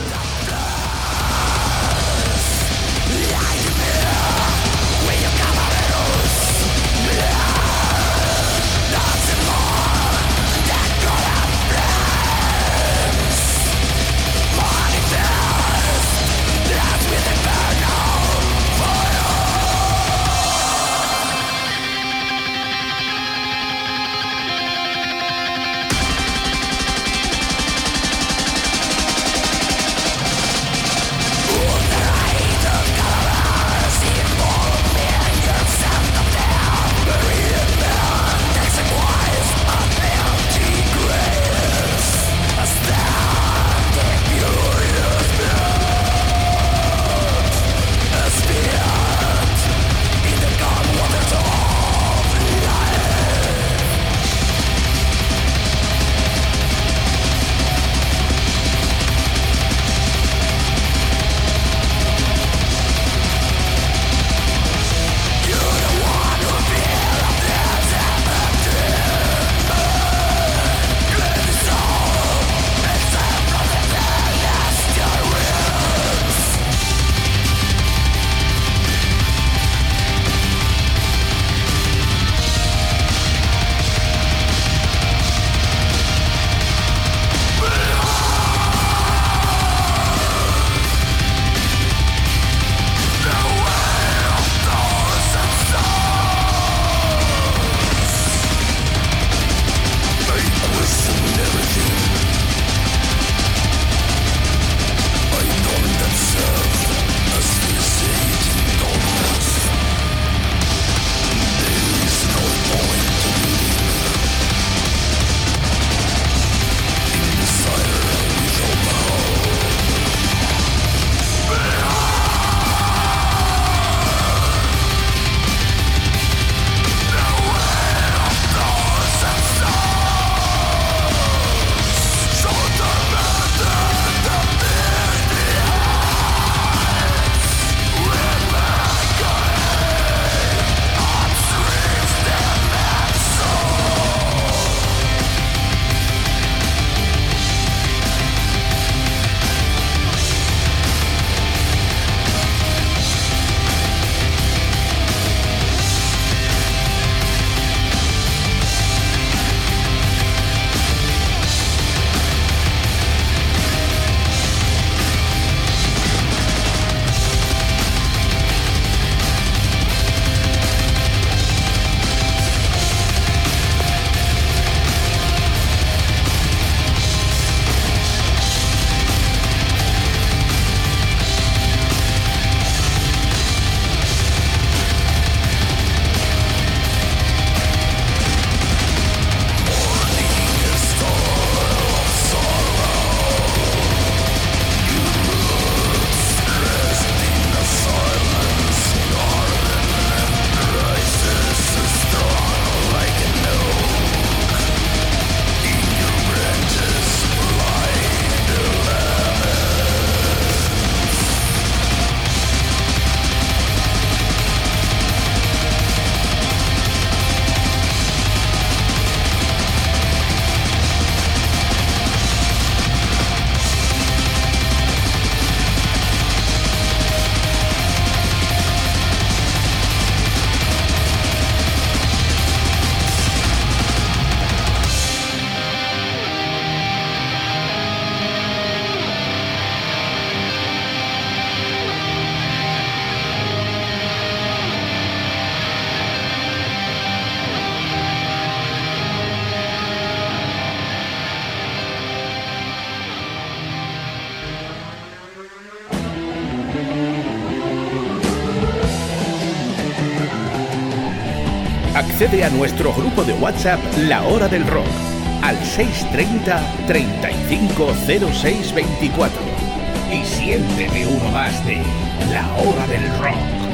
Accede a nuestro grupo de WhatsApp La Hora del Rock al seis treinta, treinta y cinco, cero seis veinticuatro y siéntete uno más de La Hora del Rock.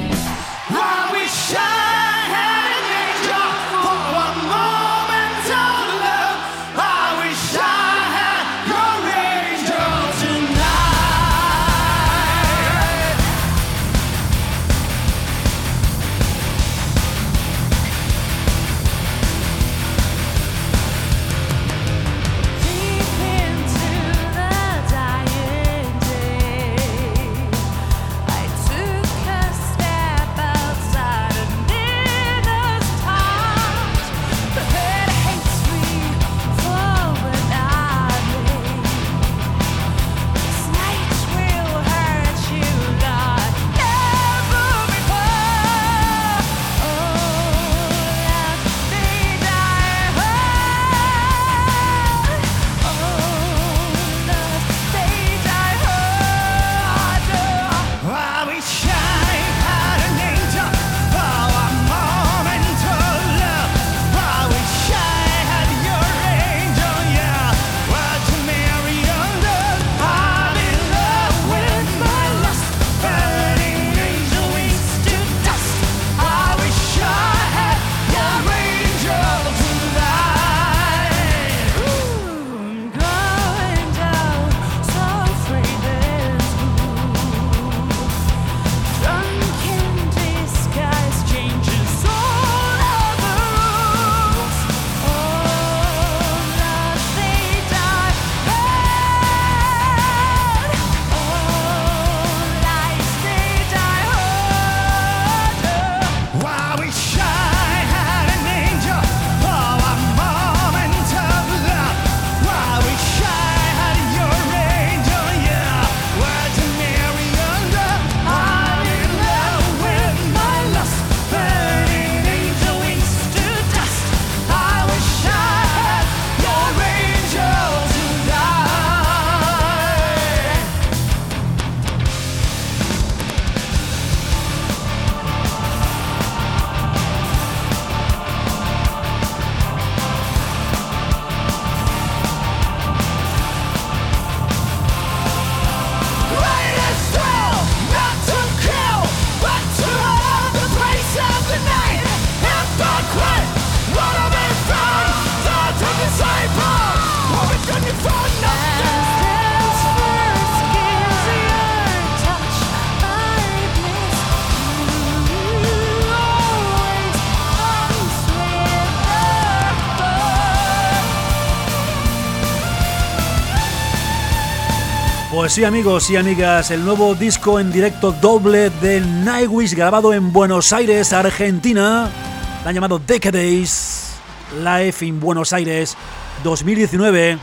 Pues sí, amigos y amigas, el nuevo disco en directo doble de Nightwish, grabado en Buenos Aires, Argentina. La han llamado Decades Live in Buenos Aires dos mil diecinueve.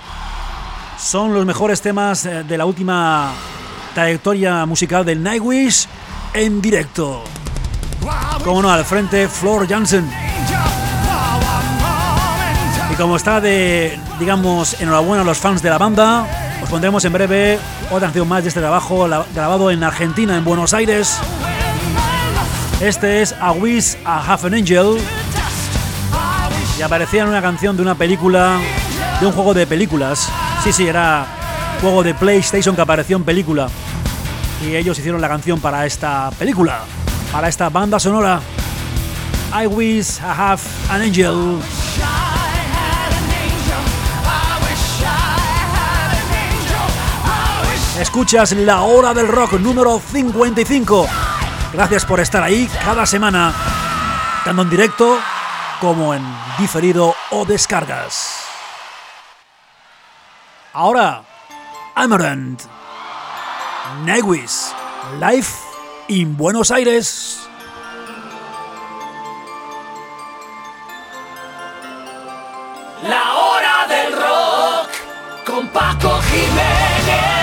Son los mejores temas de la última trayectoria musical del Nightwish en directo. Como no, al frente Floor Jansen. Y como está de, digamos, enhorabuena a los fans de la banda, os pondremos en breve otra canción más de este trabajo la, grabado en Argentina, en Buenos Aires. Este es A Wish I Have an Angel. Y aparecía en una canción de una película, de un juego de películas. Sí, sí, era juego de PlayStation que apareció en película. Y ellos hicieron la canción para esta película, para esta banda sonora. I Wish I Have an Angel. Escuchas La Hora del Rock número cincuenta y cinco. Gracias por estar ahí cada semana, tanto en directo como en diferido o descargas. Ahora, Amaranth, Nightwish, live in Buenos Aires. La Hora del Rock con Paco Jiménez.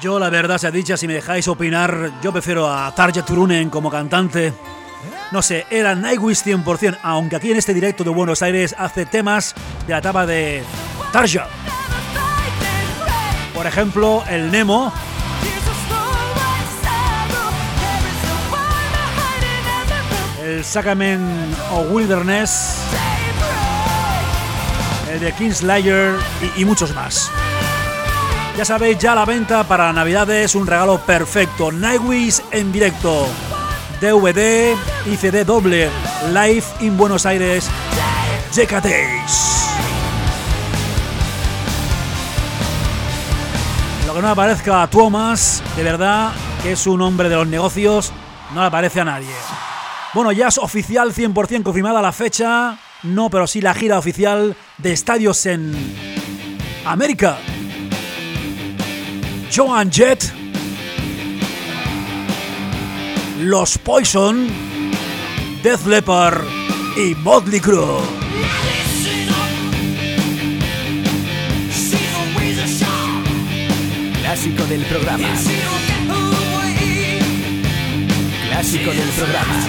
Yo, la verdad sea dicha, si me dejáis opinar, yo prefiero a Tarja Turunen como cantante. No sé, era Nightwish cien por ciento, aunque aquí en este directo de Buenos Aires hace temas de la etapa de Tarja. Por ejemplo, el Nemo. El Sacrament of Wilderness. El de Kingslayer y, y muchos más. Ya sabéis, ya a la venta para Navidades, un regalo perfecto. Nightwish en directo. D V D y C D doble. Live in Buenos Aires. Decades. Lo que no le parezca a Thomas, de verdad, que es un hombre de los negocios, no le parece a nadie. Bueno, ya es oficial, cien por ciento confirmada la fecha. No, pero sí la gira oficial de estadios en América. Joan Jett, Los Poison, Def Leppard y Motley Crue. Clásico del programa. Clásico del programa.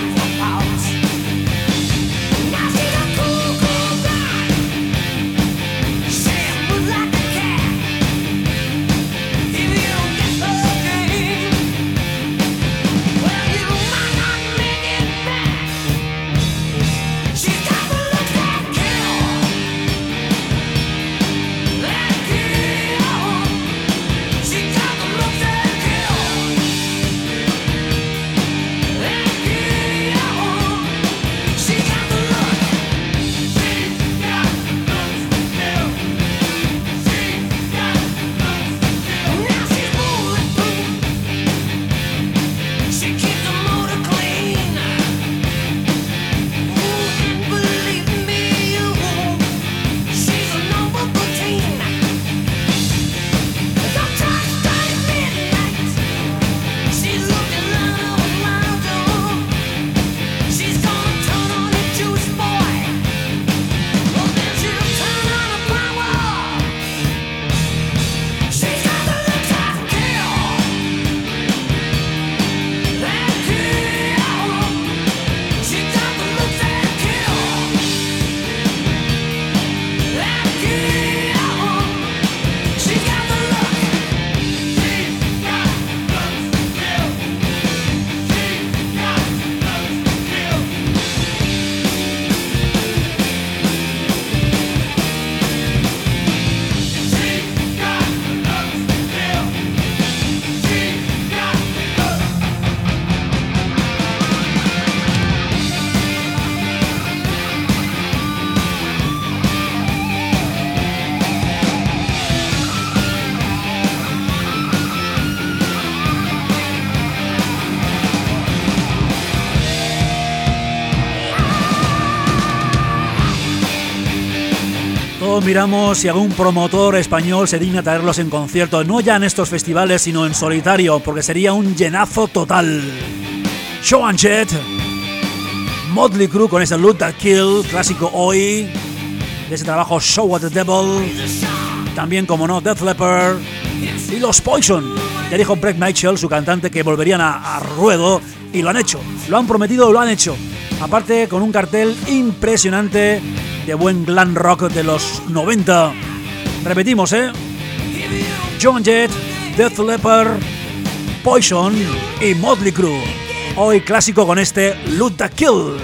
Miramos si algún promotor español se digna traerlos en concierto, no ya en estos festivales, sino en solitario, porque sería un llenazo total. Joan Jett, Motley Crue con ese Loot That Kill, clásico hoy, de ese trabajo Show What the Devil, también, como no, Def Leppard y Los Poison. Ya dijo Bret Michael, su cantante, que volverían a, a ruedo, y lo han hecho, lo han prometido, lo han hecho. Aparte, con un cartel impresionante de buen glam rock de los noventa. Repetimos, ¿eh? Joan Jett, Def Leppard, Poison y Motley Crue. Hoy clásico con este Loot That Kill.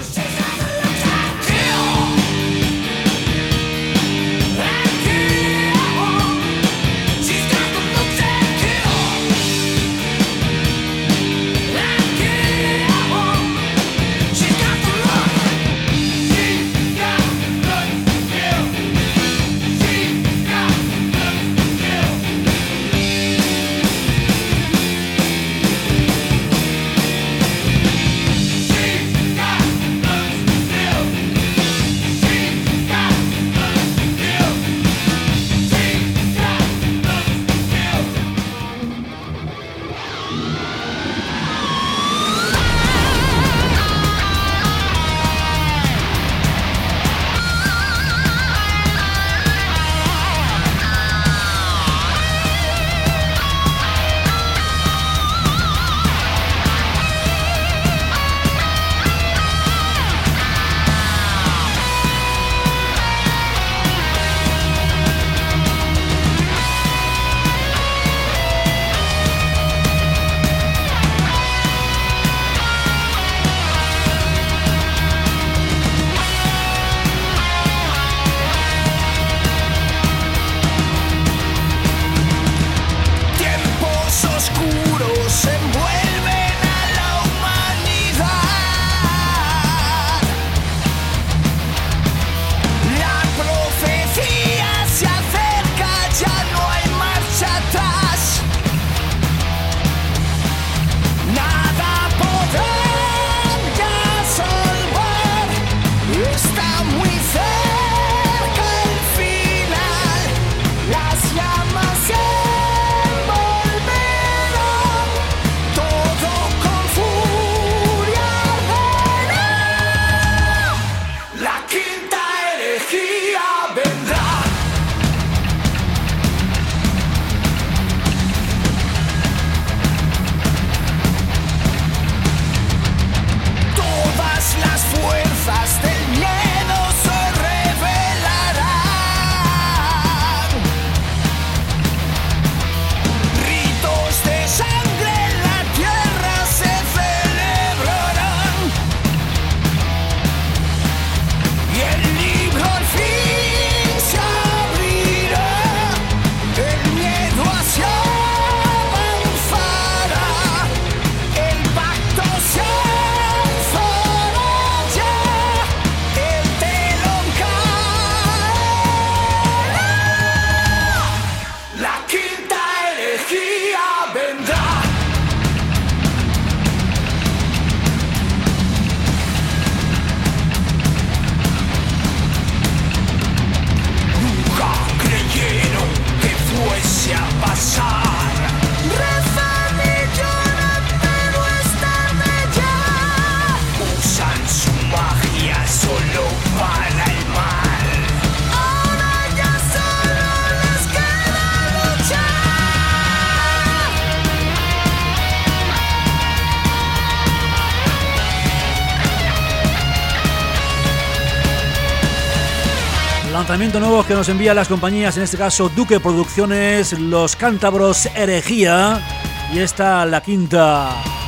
Lanzamiento nuevo que nos envían las compañías, en este caso Duque Producciones, Los Cántabros Herejía, y esta la quinta,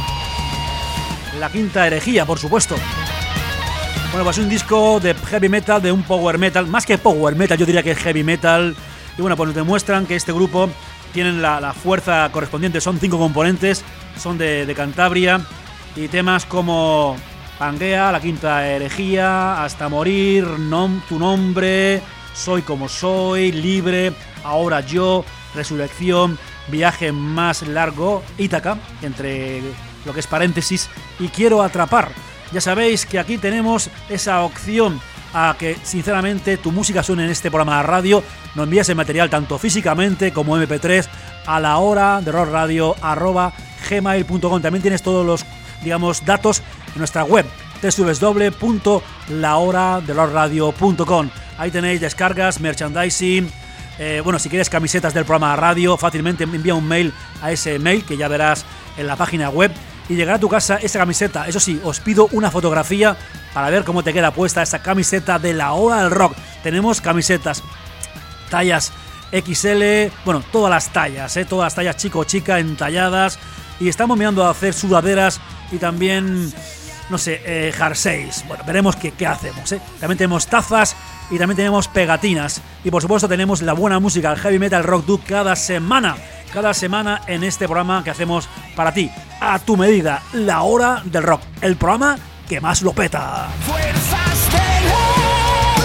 la quinta herejía, por supuesto. Bueno, pues un disco de heavy metal, de un power metal, más que power metal, yo diría que es heavy metal. Y bueno, pues nos demuestran que este grupo tienen la, la fuerza correspondiente, son cinco componentes, son de, de Cantabria, y temas como Pangea, La Quinta Herejía, Hasta Morir, nom, Tu Nombre, Soy Como Soy, Libre, Ahora Yo, Resurrección, Viaje Más Largo, Ítaca, entre lo que es paréntesis, y Quiero Atrapar. Ya sabéis que aquí tenemos esa opción a que sinceramente tu música suene en este programa de radio. Nos envías el material tanto físicamente como eme pe tres a la hora de rock radio arroba gmail punto com. También tienes todos los, digamos, datos en nuestra web doble u doble u doble u punto la hora de rock radio punto com. Ahí tenéis descargas, merchandising, eh, bueno, si quieres camisetas del programa de radio, fácilmente envía un mail a ese mail que ya verás en la página web y llegará a tu casa esa camiseta. Eso sí, os pido una fotografía para ver cómo te queda puesta esa camiseta de la hora del rock. Tenemos camisetas tallas equis ele, bueno, todas las tallas, ¿eh? Todas las tallas chico o chica entalladas, y estamos mirando a hacer sudaderas y también, no sé, eh, jerseys. Bueno, veremos qué, qué hacemos, ¿eh? También tenemos tazas y también tenemos pegatinas, y por supuesto tenemos la buena música, el heavy metal rock dub cada semana, cada semana en este programa que hacemos para ti, a tu medida, la hora del rock, el programa que más lo peta. Fuerzas de la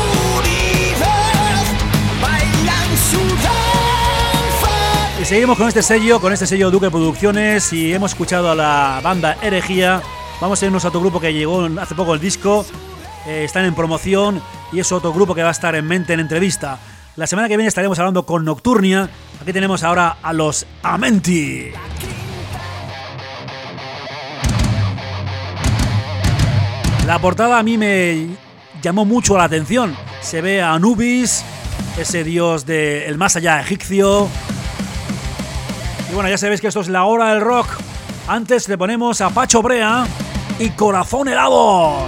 oscuridad bailan su danza. Y seguimos con este sello, con este sello Duque Producciones, y hemos escuchado a la banda Herejía. Vamos a irnos a otro grupo que llegó hace poco el disco, eh, están en promoción, y es otro grupo que va a estar en mente en entrevista. La semana que viene estaremos hablando con Nocturnia. Aquí tenemos ahora a los Amenti. La portada a mí me llamó mucho la atención. Se ve a Anubis, ese dios del más allá egipcio. Y bueno, ya sabéis que esto es la hora del rock. Antes le ponemos a Pacho Brea y Corazón Helado.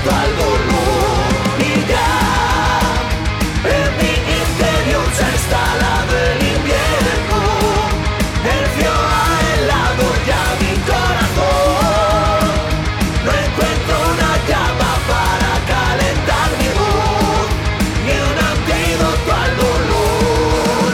antídoto al dolor. Y ya en mi interior se ha instalado el invierno. El frío ha helado ya mi corazón. No encuentro una llama para calentar mi voz, ni un antídoto al dolor.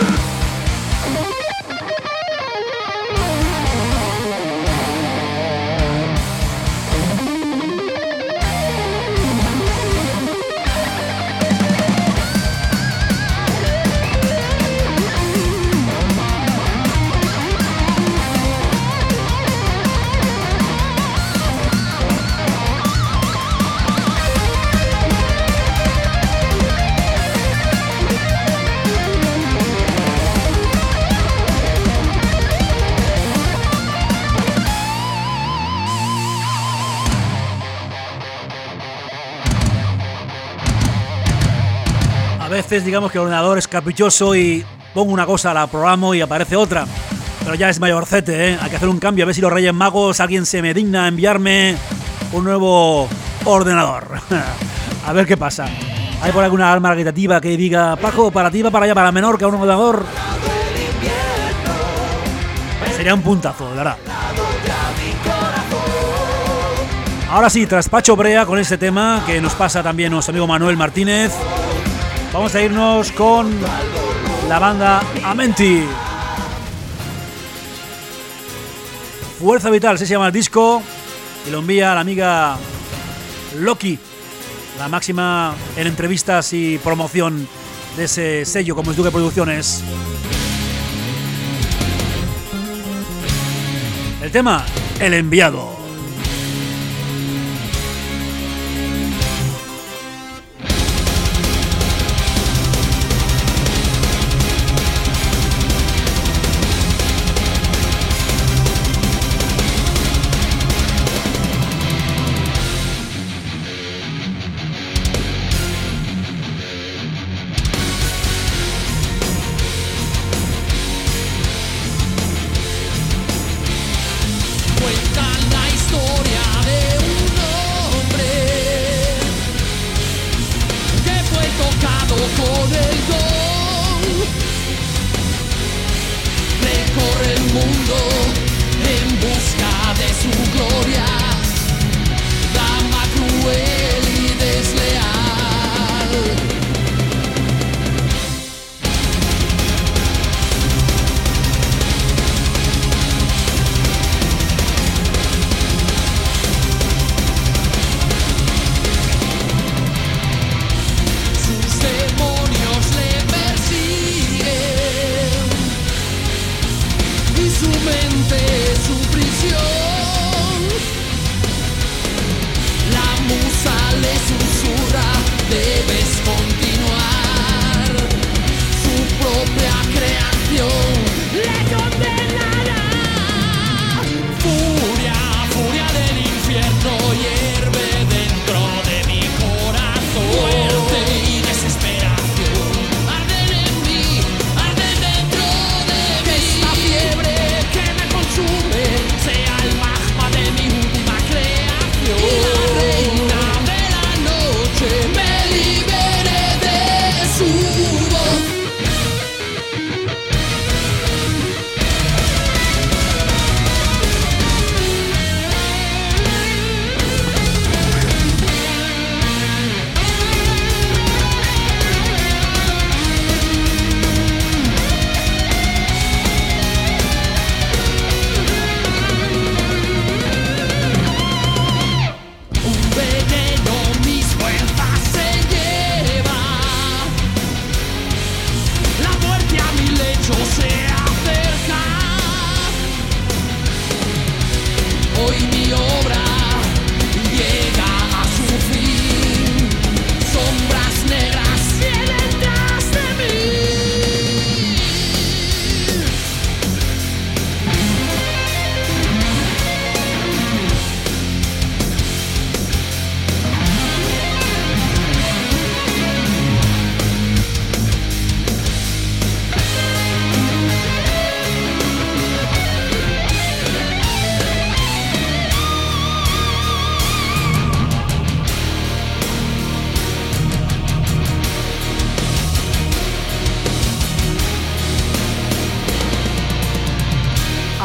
A veces digamos que el ordenador es caprichoso y pongo una cosa, la programo y aparece otra. Pero ya es mayorcete, ¿eh? Hay que hacer un cambio, a ver si los Reyes Magos, alguien se me digna a enviarme un nuevo ordenador. A ver qué pasa. ¿Hay por alguna alma caritativa que diga, Paco, para ti va para allá, para menor que a un ordenador? Sería un puntazo, de verdad. Ahora sí, tras Pacho Brea con este tema que nos pasa también nuestro amigo Manuel Martínez, vamos a irnos con la banda Amenti. Fuerza Vital se llama el disco y lo envía la amiga Loki, la máxima en entrevistas y promoción de ese sello como es Duque Producciones. El tema, El Enviado. Cuenta la historia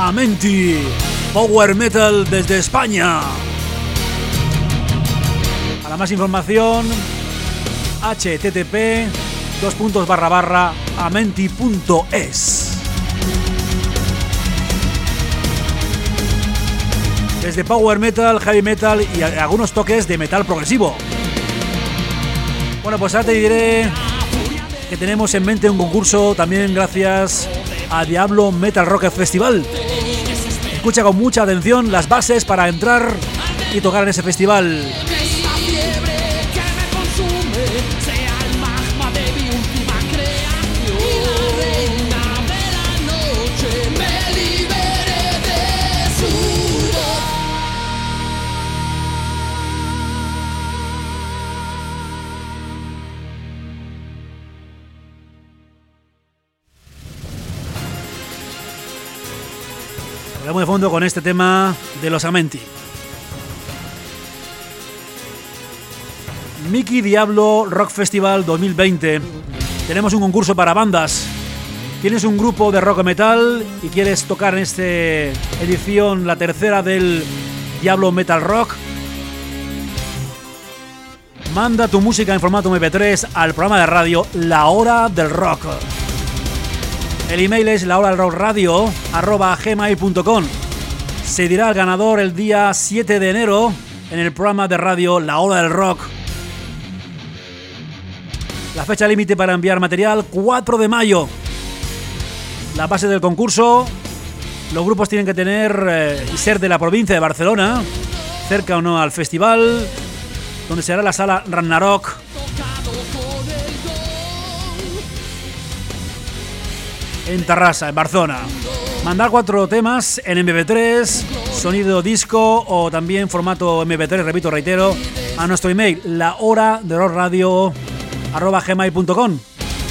Amenti, Power Metal desde España. Para más información, http dos puntos barra barra amenti punto es. Desde Power Metal, Heavy Metal y algunos toques de metal progresivo. Bueno, pues ahora te diré que tenemos en mente un concurso también gracias a Diablo Metal Rock Festival. Escucha con mucha atención las bases para entrar y tocar en ese festival. Hablamos de fondo con este tema de los Amenti. Mickey Diablo Rock Festival dos mil veinte. Tenemos un concurso para bandas. ¿Tienes un grupo de rock metal y quieres tocar en esta edición, la tercera del Diablo Metal Rock? Manda tu música en formato eme pe tres al programa de radio La Hora del Rock. El email es la hora del rock radio arroba gmail punto com. Se dirá al ganador el día siete de enero en el programa de radio La Hora del Rock. La fecha límite para enviar material, cuatro de mayo. La base del concurso: los grupos tienen que tener eh, y ser de la provincia de Barcelona, cerca o no al festival, donde será la sala Ragnarok. En Tarrasa, en Barcelona. Mandar cuatro temas en eme pe tres, sonido disco o también formato eme pe tres, repito, reitero, a nuestro email, la hora de rock radio arroba gmail punto com.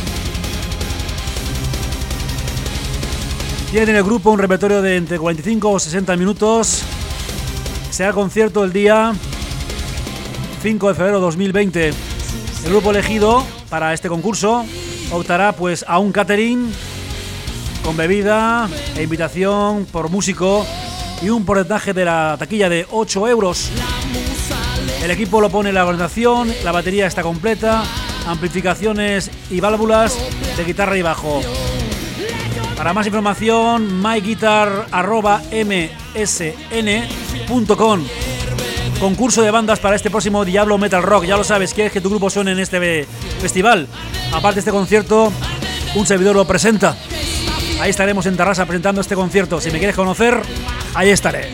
Tiene en el grupo un repertorio de entre cuarenta y cinco o sesenta minutos. Será el concierto el día cinco de febrero de dos mil veinte. El grupo elegido para este concurso optará pues a un catering con bebida e invitación por músico y un porcentaje de la taquilla de ocho euros. El equipo lo pone en la organización, la batería está completa, amplificaciones y válvulas de guitarra y bajo. Para más información, myguitar arroba eme ese ene punto com. Concurso de bandas para este próximo Diablo Metal Rock. Ya lo sabes, quieres que tu grupo suene en este festival. Aparte de este concierto, un servidor lo presenta. Ahí estaremos en Tarrasa presentando este concierto. Si me quieres conocer, ahí estaré.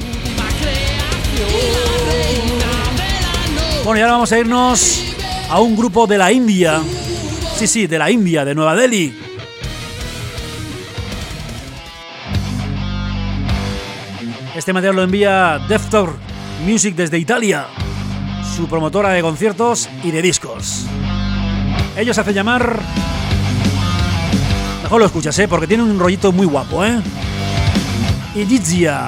Bueno, y ahora vamos a irnos a un grupo de la India. Sí, sí, de la India, de Nueva Delhi. Este material lo envía Deftor Music desde Italia, su promotora de conciertos y de discos. Ellos hacen llamar... Mejor lo escuchas, ¿eh? Porque tiene un rollito muy guapo, ¿eh? Igizia.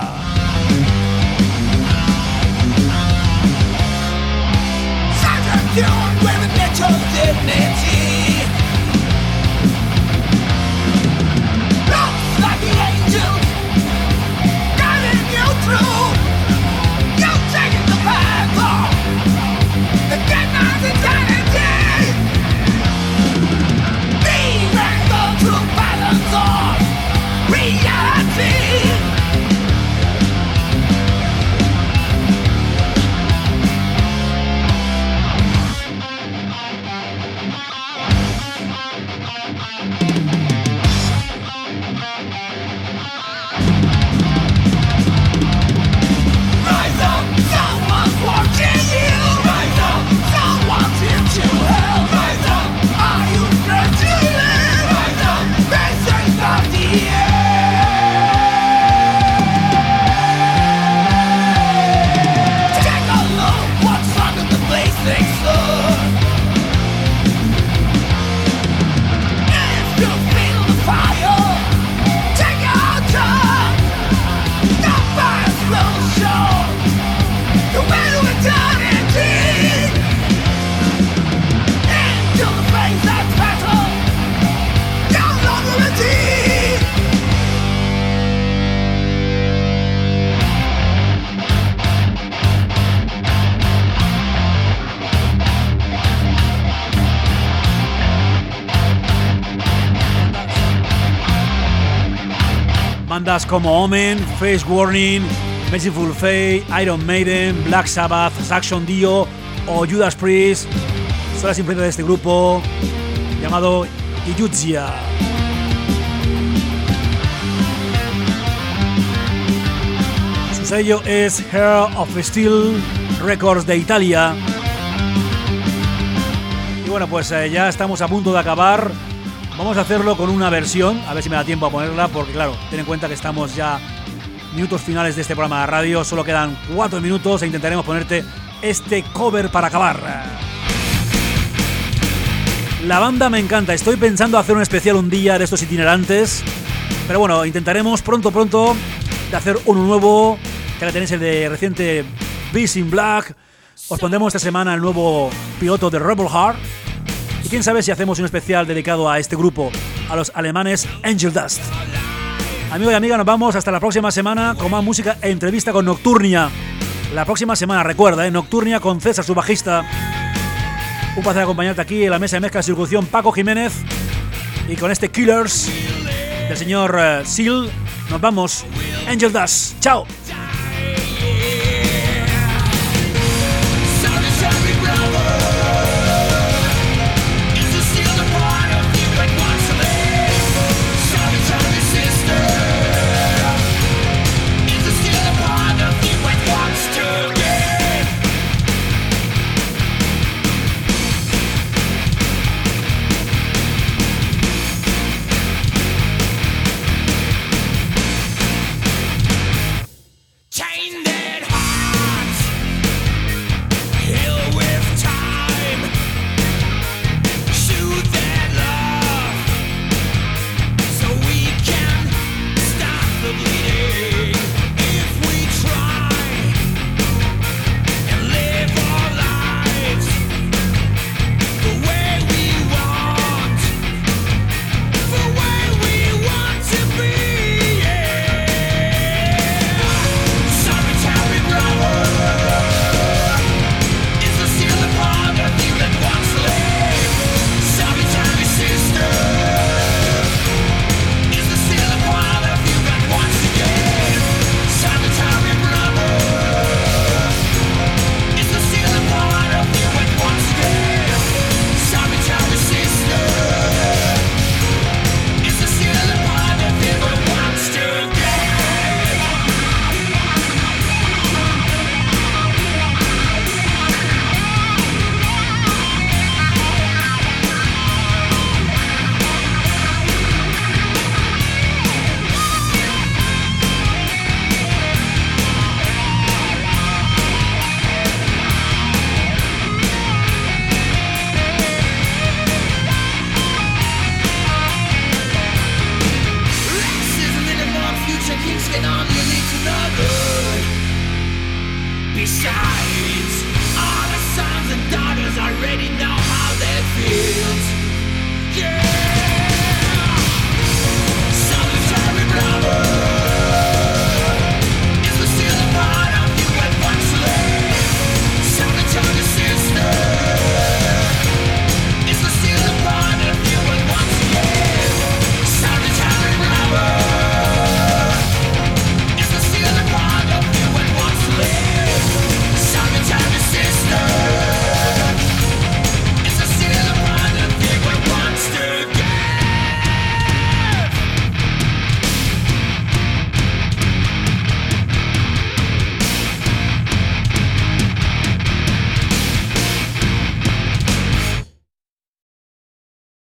Bandas como Omen, Face Warning, Merciful Fate, Iron Maiden, Black Sabbath, Saxon Dio o Judas Priest son las influencias de este grupo llamado Iyuzia. Su sello es Heart of Steel Records de Italia. Y bueno, pues eh, ya estamos a punto de acabar. Vamos a hacerlo con una versión, a ver si me da tiempo a ponerla, porque claro, ten en cuenta que estamos ya minutos finales de este programa de radio, solo quedan cuatro minutos e intentaremos ponerte este cover para acabar. La banda me encanta, estoy pensando hacer un especial un día de estos itinerantes, pero bueno, intentaremos pronto pronto de hacer uno nuevo, ya que tenéis el de reciente Beast in Black, os pondremos esta semana el nuevo piloto de Rebel Heart, y quién sabe si hacemos un especial dedicado a este grupo, a los alemanes Angel Dust. Amigo y amiga, nos vamos hasta la próxima semana con más música e entrevista con Nocturnia. La próxima semana, recuerda, ¿eh? Nocturnia con César, su bajista. Un placer acompañarte aquí en la mesa de mezcla de circunstancia, Paco Jiménez. Y con este Killers del señor uh, Seal, nos vamos. Angel Dust. Chao.